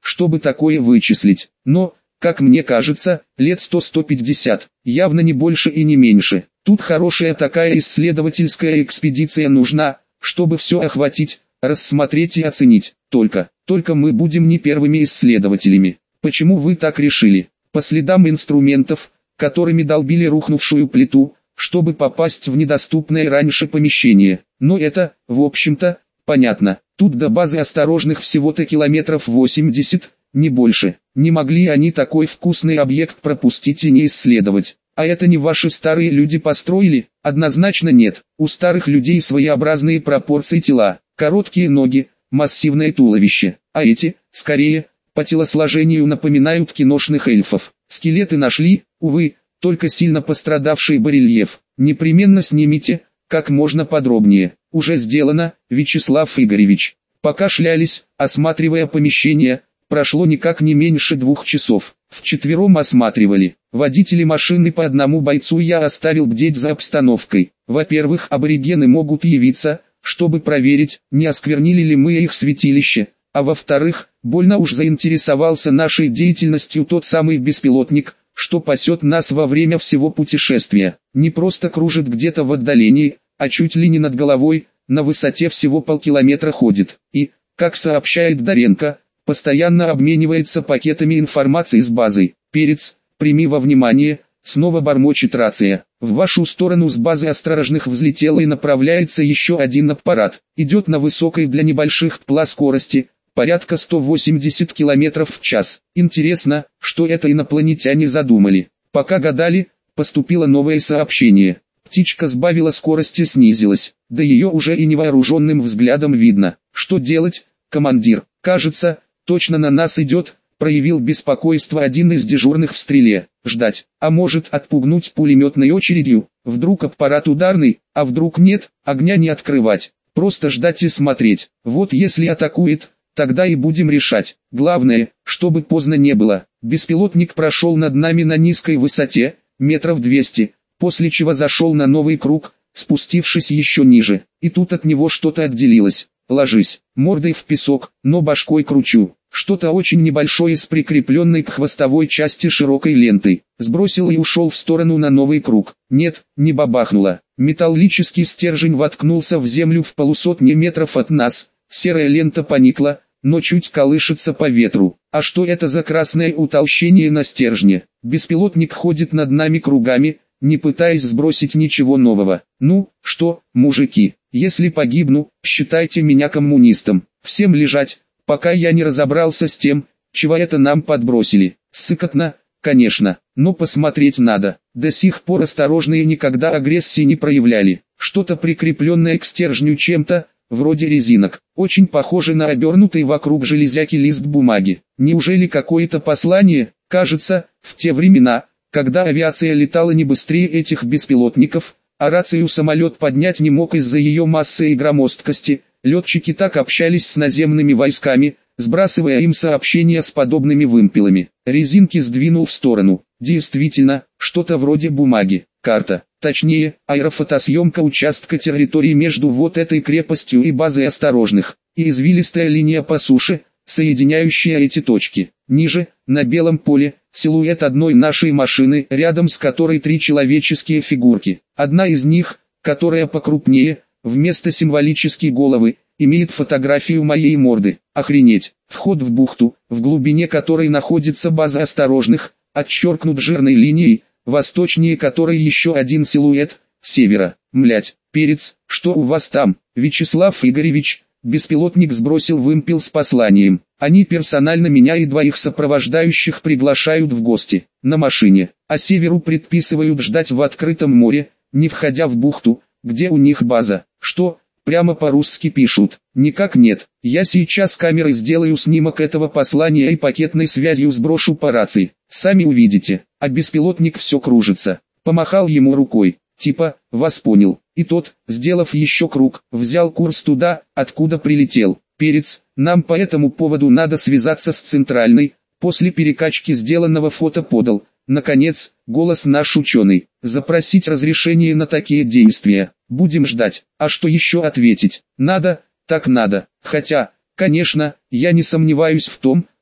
чтобы такое вычислить. Но, как мне кажется, лет сто-сто пятьдесят, явно не больше и не меньше. Тут хорошая такая исследовательская экспедиция нужна, чтобы все охватить, рассмотреть и оценить. Только, только мы будем не первыми исследователями. Почему вы так решили? По следам инструментов, которыми долбили рухнувшую плиту, чтобы попасть в недоступное раньше помещение. Но это, в общем-то, понятно. Тут до базы осторожных всего-то километров восемьдесят, не больше. Не могли они такой вкусный объект пропустить и не исследовать. А это не ваши старые люди построили? Однозначно нет. У старых людей своеобразные пропорции тела, короткие ноги, массивное туловище. А эти, скорее, по телосложению напоминают киношных эльфов. Скелеты нашли, увы, только сильно пострадавший барельеф. Непременно снимите, как можно подробнее. Уже сделано, Вячеслав Игоревич. Пока шлялись, осматривая помещение, прошло никак не меньше двух часов. Вчетвером осматривали. Водители машины по одному бойцу я оставил бдеть за обстановкой. Во-первых, аборигены могут явиться, чтобы проверить, не осквернили ли мы их святилище. А во-вторых, больно уж заинтересовался нашей деятельностью тот самый беспилотник, что пасет нас во время всего путешествия. Не просто кружит где-то в отдалении, а чуть ли не над головой, на высоте всего полкилометра ходит. И, как сообщает Доренко, постоянно обменивается пакетами информации с базой. Перец, прими во внимание, снова бормочет рация. В вашу сторону с базы осторожных взлетел и направляется еще один аппарат. Идет на высокой для небольших ПЛА скорости, порядка сто восемьдесят километров в час. Интересно, что это инопланетяне задумали. Пока гадали, поступило новое сообщение. Птичка сбавила скорость и снизилась. Да ее уже и невооруженным взглядом видно. Что делать, командир? Кажется, точно на нас идет, проявил беспокойство один из дежурных в стреле. Ждать, а может отпугнуть пулеметной очередью. Вдруг аппарат ударный, а вдруг нет, огня не открывать. Просто ждать и смотреть. Вот если атакует, тогда и будем решать. Главное, чтобы поздно не было. Беспилотник прошел над нами на низкой высоте, метров двести, после чего зашел на новый круг, спустившись еще ниже. И тут от него что-то отделилось. Ложись, мордой в песок, но башкой кручу. Что-то очень небольшое с прикрепленной к хвостовой части широкой лентой. Сбросил и ушел в сторону на новый круг. Нет, не бабахнуло. Металлический стержень воткнулся в землю в полусотни метров от нас. Серая лента поникла, но чуть колышется по ветру. А что это за красное утолщение на стержне? Беспилотник ходит над нами кругами, не пытаясь сбросить ничего нового. Ну, что, мужики, если погибну, считайте меня коммунистом. Всем лежать, пока я не разобрался с тем, чего это нам подбросили. Сыкотно, конечно, но посмотреть надо. До сих пор осторожные никогда агрессии не проявляли. Что-то прикрепленное к стержню чем-то, вроде резинок, очень похоже на обернутый вокруг железяки лист бумаги. Неужели какое-то послание? Кажется, в те времена, когда авиация летала не быстрее этих беспилотников, а рацию самолет поднять не мог из-за ее массы и громоздкости, летчики так общались с наземными войсками, сбрасывая им сообщения с подобными вымпелами. Резинки сдвинул в сторону. Действительно, что-то вроде бумаги. Карта, точнее, аэрофотосъемка участка территории между вот этой крепостью и базой осторожных, и извилистая линия по суше, соединяющая эти точки. Ниже, на белом поле, силуэт одной нашей машины, рядом с которой три человеческие фигурки. Одна из них, которая покрупнее, вместо символической головы, имеет фотографию моей морды. Охренеть! Вход в бухту, в глубине которой находится база осторожных, отчеркнут жирной линией, восточнее которой еще один силуэт, с севера. Млять, перец, что у вас там, Вячеслав Игоревич? Беспилотник сбросил вымпел с посланием. Они персонально меня и двоих сопровождающих приглашают в гости, на машине, а северу предписывают ждать в открытом море, не входя в бухту, где у них база. Что, прямо по-русски пишут? Никак нет. Я сейчас камерой сделаю снимок этого послания и пакетной связью сброшу по рации. Сами увидите. А беспилотник все кружится. Помахал ему рукой. Типа, вас понял. И тот, сделав еще круг, взял курс туда, откуда прилетел. Перец, нам по этому поводу надо связаться с центральной. После перекачки сделанного фото подал. Наконец, голос наш ученый. Запросить разрешение на такие действия. Будем ждать. А что еще ответить? Надо, так надо. Хотя, конечно, я не сомневаюсь в том,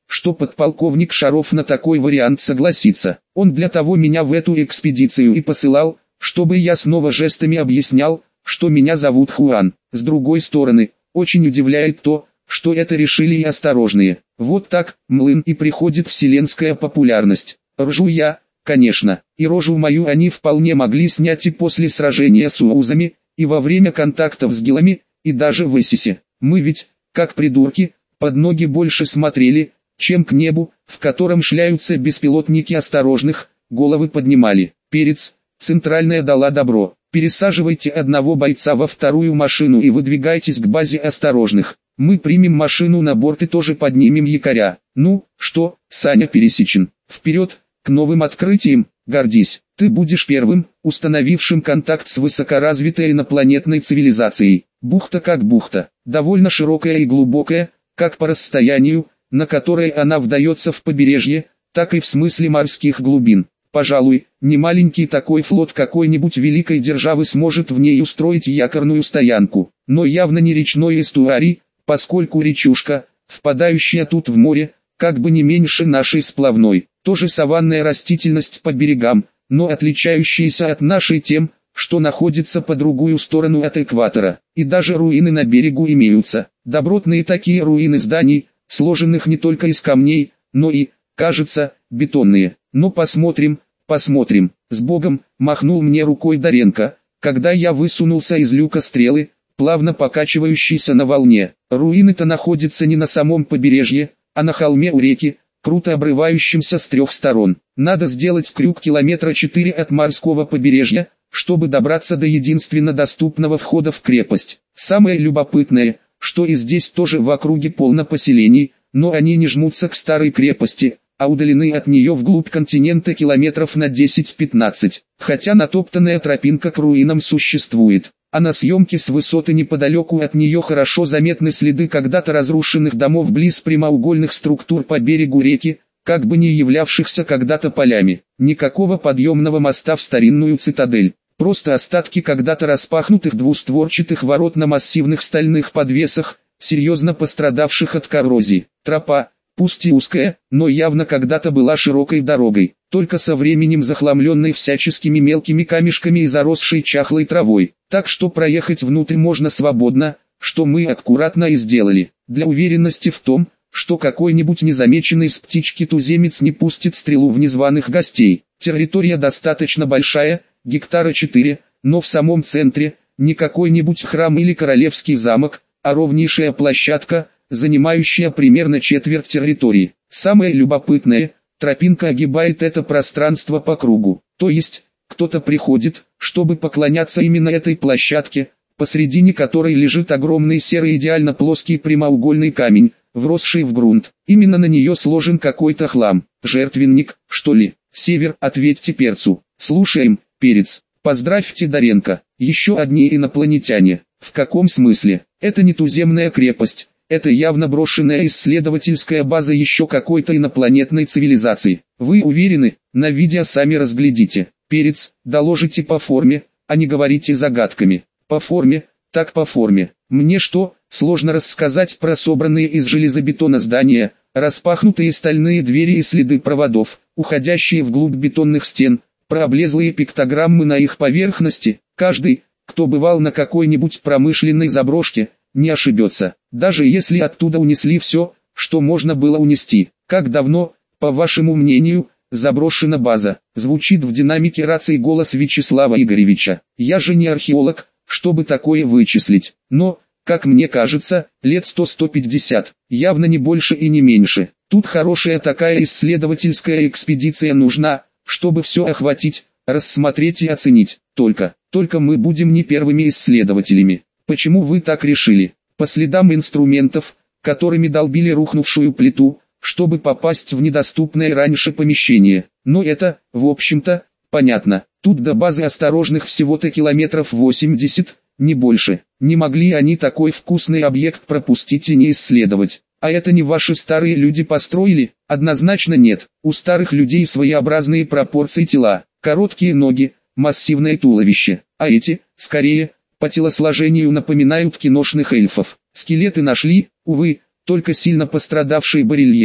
что подполковник Шаров на такой вариант согласится. Он для того меня в эту экспедицию и посылал, чтобы я снова жестами объяснял, что меня зовут Хуан. С другой стороны, очень удивляет то, что это решили и осторожные. Вот так, млын, и приходит вселенская популярность. Ржу я, конечно, и рожу мою они вполне могли снять и после сражения с уузами, и во время контактов с гилами, и даже в Исисе. Мы ведь, как придурки, под ноги больше смотрели, чем к небу, в котором шляются беспилотники осторожных, головы поднимали. Перец, центральная дала добро. Пересаживайте одного бойца во вторую машину и выдвигайтесь к базе осторожных. Мы примем машину на борт и тоже поднимем якоря. Ну, что, Саня Пересечен, вперед, к новым открытиям, гордись. Ты будешь первым, установившим контакт с высокоразвитой инопланетной цивилизацией. Бухта как бухта, довольно широкая и глубокая, как по расстоянию, на которое она вдается в побережье, так и в смысле морских глубин. Пожалуй, немаленький такой флот какой-нибудь великой державы сможет в ней устроить якорную стоянку, но явно не речной эстуарий, поскольку речушка, впадающая тут в море, как бы не меньше нашей сплавной, тоже саванная растительность по берегам, но отличающаяся от нашей тем, что находится по другую сторону от экватора, и даже руины на берегу имеются, добротные такие руины зданий, сложенных не только из камней, но и, кажется, бетонные. Но посмотрим, посмотрим, с Богом, махнул мне рукой Доренко, когда я высунулся из люка стрелы, плавно покачивающейся на волне. Руины-то находятся не на самом побережье, а на холме у реки, круто обрывающемся с трех сторон. Надо сделать крюк километра четыре от морского побережья, чтобы добраться до единственно доступного входа в крепость. Самое любопытное, что и здесь тоже в округе полно поселений, но они не жмутся к старой крепости, а удалены от нее вглубь континента километров на десять-пятнадцать, хотя натоптанная тропинка к руинам существует, а на съемке с высоты неподалеку от нее хорошо заметны следы когда-то разрушенных домов близ прямоугольных структур по берегу реки, как бы не являвшихся когда-то полями. Никакого подъемного моста в старинную цитадель, просто остатки когда-то распахнутых двустворчатых ворот на массивных стальных подвесах, серьезно пострадавших от коррозии. Тропа, пусть и узкая, но явно когда-то была широкой дорогой, только со временем захламленной всяческими мелкими камешками и заросшей чахлой травой, так что проехать внутрь можно свободно, что мы аккуратно и сделали, для уверенности в том, что какой-нибудь незамеченный с птички туземец не пустит стрелу в незваных гостей. Территория достаточно большая, гектара четыре, но в самом центре, не какой-нибудь храм или королевский замок, а ровнейшая площадка, занимающая примерно четверть территории. Самое любопытное, тропинка огибает это пространство по кругу, то есть, кто-то приходит, чтобы поклоняться именно этой площадке, посредине которой лежит огромный серый идеально плоский прямоугольный камень, вросший в грунт. Именно на нее сложен какой-то хлам. Жертвенник, что ли? Север, ответьте перцу. Слушаем, перец. Поздравьте Доренко. Еще одни инопланетяне. В каком смысле? Это не туземная крепость. Это явно брошенная исследовательская база еще какой-то инопланетной цивилизации. Вы уверены? На видео сами разглядите. Перец, доложите по форме, а не говорите загадками. По форме, так по форме. Мне что, сложно рассказать про собранные из железобетона здания, распахнутые стальные двери и следы проводов, уходящие вглубь бетонных стен, про облезлые пиктограммы на их поверхности. Каждый, кто бывал на какой-нибудь промышленной заброшке, не ошибется, даже если оттуда унесли все, что можно было унести. Как давно, по вашему мнению, заброшена база? Звучит в динамике рации голос Вячеслава Игоревича. Я же не археолог, чтобы такое вычислить, но, как мне кажется, лет сто-сто пятьдесят, явно не больше и не меньше. Тут хорошая такая исследовательская экспедиция нужна, чтобы все охватить, рассмотреть и оценить. Только, только мы будем не первыми исследователями. Почему вы так решили? По следам инструментов, которыми долбили рухнувшую плиту, чтобы попасть в недоступное раньше помещение. Но это, в общем-то, понятно. Тут до базы осторожных всего-то километров восемьдесят, не больше. Не могли они такой вкусный объект пропустить и не исследовать. А это не ваши старые люди построили? Однозначно нет. У старых людей своеобразные пропорции тела, короткие ноги, массивное туловище. А эти, скорее, по телосложению напоминают киношных эльфов. Скелеты нашли, увы, только сильно пострадавший барельеф.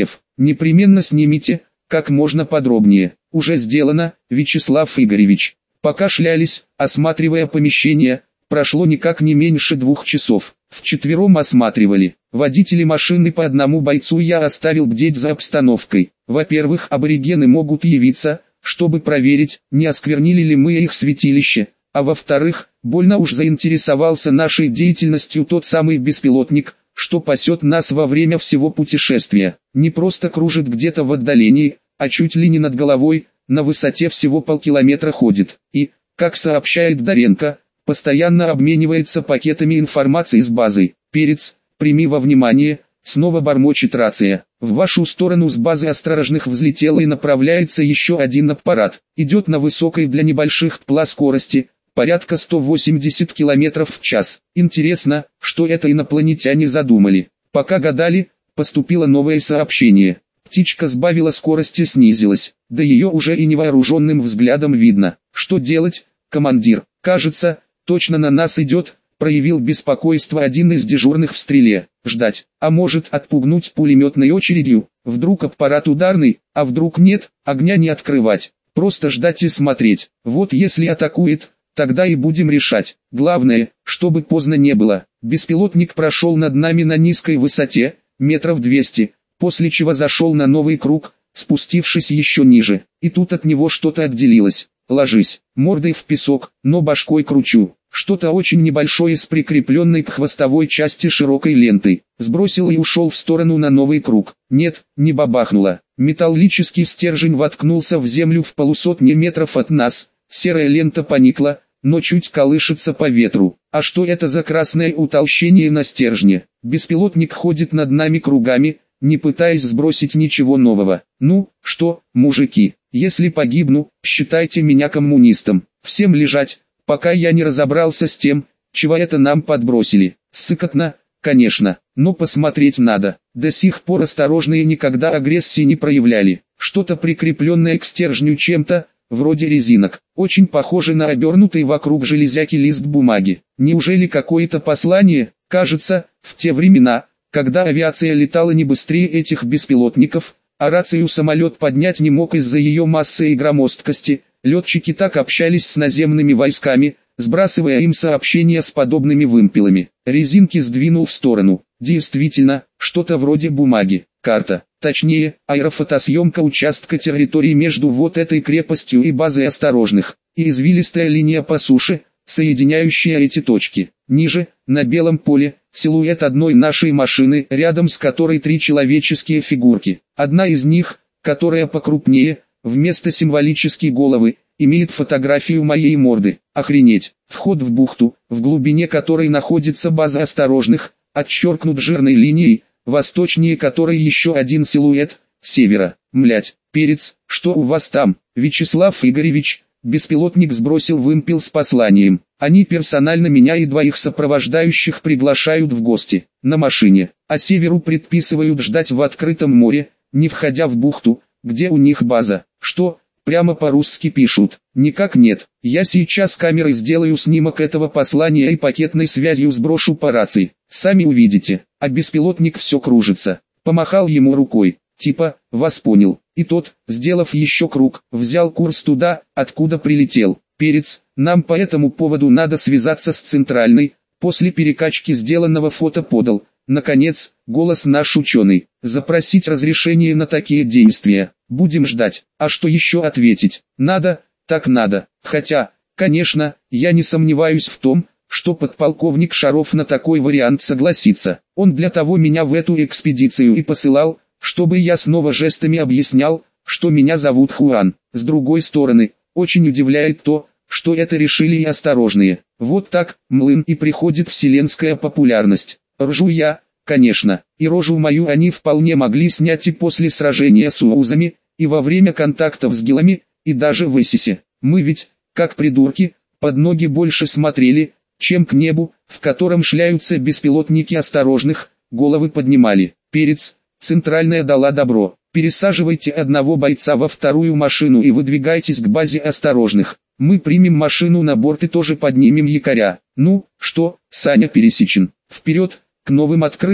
непременно снимите, как можно подробнее. Уже сделано, Вячеслав Игоревич. Пока шлялись, осматривая помещение, прошло никак не меньше двух часов. Вчетвером осматривали. Водители машины по одному бойцу я оставил бдеть за обстановкой. Во-первых, аборигены могут явиться, чтобы проверить, не осквернили ли мы их святилище. А во-вторых, больно уж заинтересовался нашей деятельностью тот самый беспилотник, что пасет нас во время всего путешествия. Не просто кружит где-то в отдалении, а чуть ли не над головой, на высоте всего полкилометра ходит. И, как сообщает Доренко, постоянно обменивается пакетами информации с базой. Перец, прими во внимание, снова бормочет рация. В вашу сторону с базы осторожных взлетел и направляется еще один аппарат. Идет на высокой для небольших ПЛА скорости, порядка сто восемьдесят километров в час. Интересно, что это инопланетяне задумали. Пока гадали, поступило новое сообщение. Птичка сбавила скорость и снизилась. Да ее уже и невооруженным взглядом видно. Что делать, командир? Кажется, точно на нас идет, проявил беспокойство один из дежурных в стреле. Ждать, а может отпугнуть пулеметной очередью? Вдруг аппарат ударный, а вдруг нет, огня не открывать. Просто ждать и смотреть. Вот если атакует, тогда и будем решать. Главное, чтобы поздно не было. Беспилотник прошел над нами на низкой высоте, метров двести, после чего зашел на новый круг, спустившись еще ниже. И тут от него что-то отделилось. Ложись, мордой в песок, но башкой кручу. Что-то очень небольшое с прикрепленной к хвостовой части широкой лентой. Сбросил и ушел в сторону на новый круг. Нет, не бабахнуло. Металлический стержень воткнулся в землю в полусотни метров от нас. Серая лента поникла, но чуть колышется по ветру. А что это за красное утолщение на стержне? Беспилотник ходит над нами кругами, не пытаясь сбросить ничего нового. Ну, что, мужики, если погибну, считайте меня коммунистом. Всем лежать, пока я не разобрался с тем, чего это нам подбросили. Ссыкотно, конечно, но посмотреть надо. До сих пор осторожные никогда агрессии не проявляли. Что-то прикрепленное к стержню чем-то, вроде резинок, очень похоже на обернутый вокруг железяки лист бумаги. Неужели какое-то послание? Кажется, в те времена, когда авиация летала не быстрее этих беспилотников, а рацию самолет поднять не мог из-за ее массы и громоздкости, летчики так общались с наземными войсками, сбрасывая им сообщения с подобными вымпелами. Резинки сдвинул в сторону. Действительно, что-то вроде бумаги. Карта, точнее, аэрофотосъемка участка территории между вот этой крепостью и базой осторожных, и извилистая линия по суше, соединяющая эти точки. Ниже, на белом поле, силуэт одной нашей машины, рядом с которой три человеческие фигурки. Одна из них, которая покрупнее, вместо символической головы, имеет фотографию моей морды. Охренеть! Вход в бухту, в глубине которой находится база осторожных, отчеркнут жирной линией, восточнее которой еще один силуэт, с севера. Млять, перец, что у вас там, Вячеслав Игоревич? Беспилотник сбросил вымпел с посланием. Они персонально меня и двоих сопровождающих приглашают в гости, на машине, а северу предписывают ждать в открытом море, не входя в бухту, где у них база. Что, прямо по-русски пишут? Никак нет. Я сейчас камерой сделаю снимок этого послания и пакетной связью сброшу по рации. Сами увидите. А беспилотник все кружится. Помахал ему рукой. Типа, вас понял. И тот, сделав еще круг, взял курс туда, откуда прилетел. Перец, нам по этому поводу надо связаться с центральной. После перекачки сделанного фото подал. Наконец, голос наш ученый. Запросить разрешение на такие действия. Будем ждать. А что еще ответить? Надо, так надо. Хотя, конечно, я не сомневаюсь в том, что подполковник Шаров на такой вариант согласится. Он для того меня в эту экспедицию и посылал, чтобы я снова жестами объяснял, что меня зовут Хуан. С другой стороны, очень удивляет то, что это решили и осторожные. Вот так, млын, и приходит вселенская популярность. Ржу я, конечно, и рожу мою они вполне могли снять и после сражения с уузами, и во время контактов с гилами, и даже в Исисе. Мы ведь, как придурки, под ноги больше смотрели, чем к небу, в котором шляются беспилотники осторожных, головы поднимали. Перец, центральная дала добро. Пересаживайте одного бойца во вторую машину и выдвигайтесь к базе осторожных. Мы примем машину на борт и тоже поднимем якоря. Ну, что, Саня Пересечен, вперед, к новым открытиям.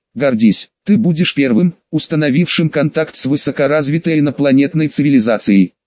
Гордись, ты будешь первым, установившим контакт с высокоразвитой инопланетной цивилизацией.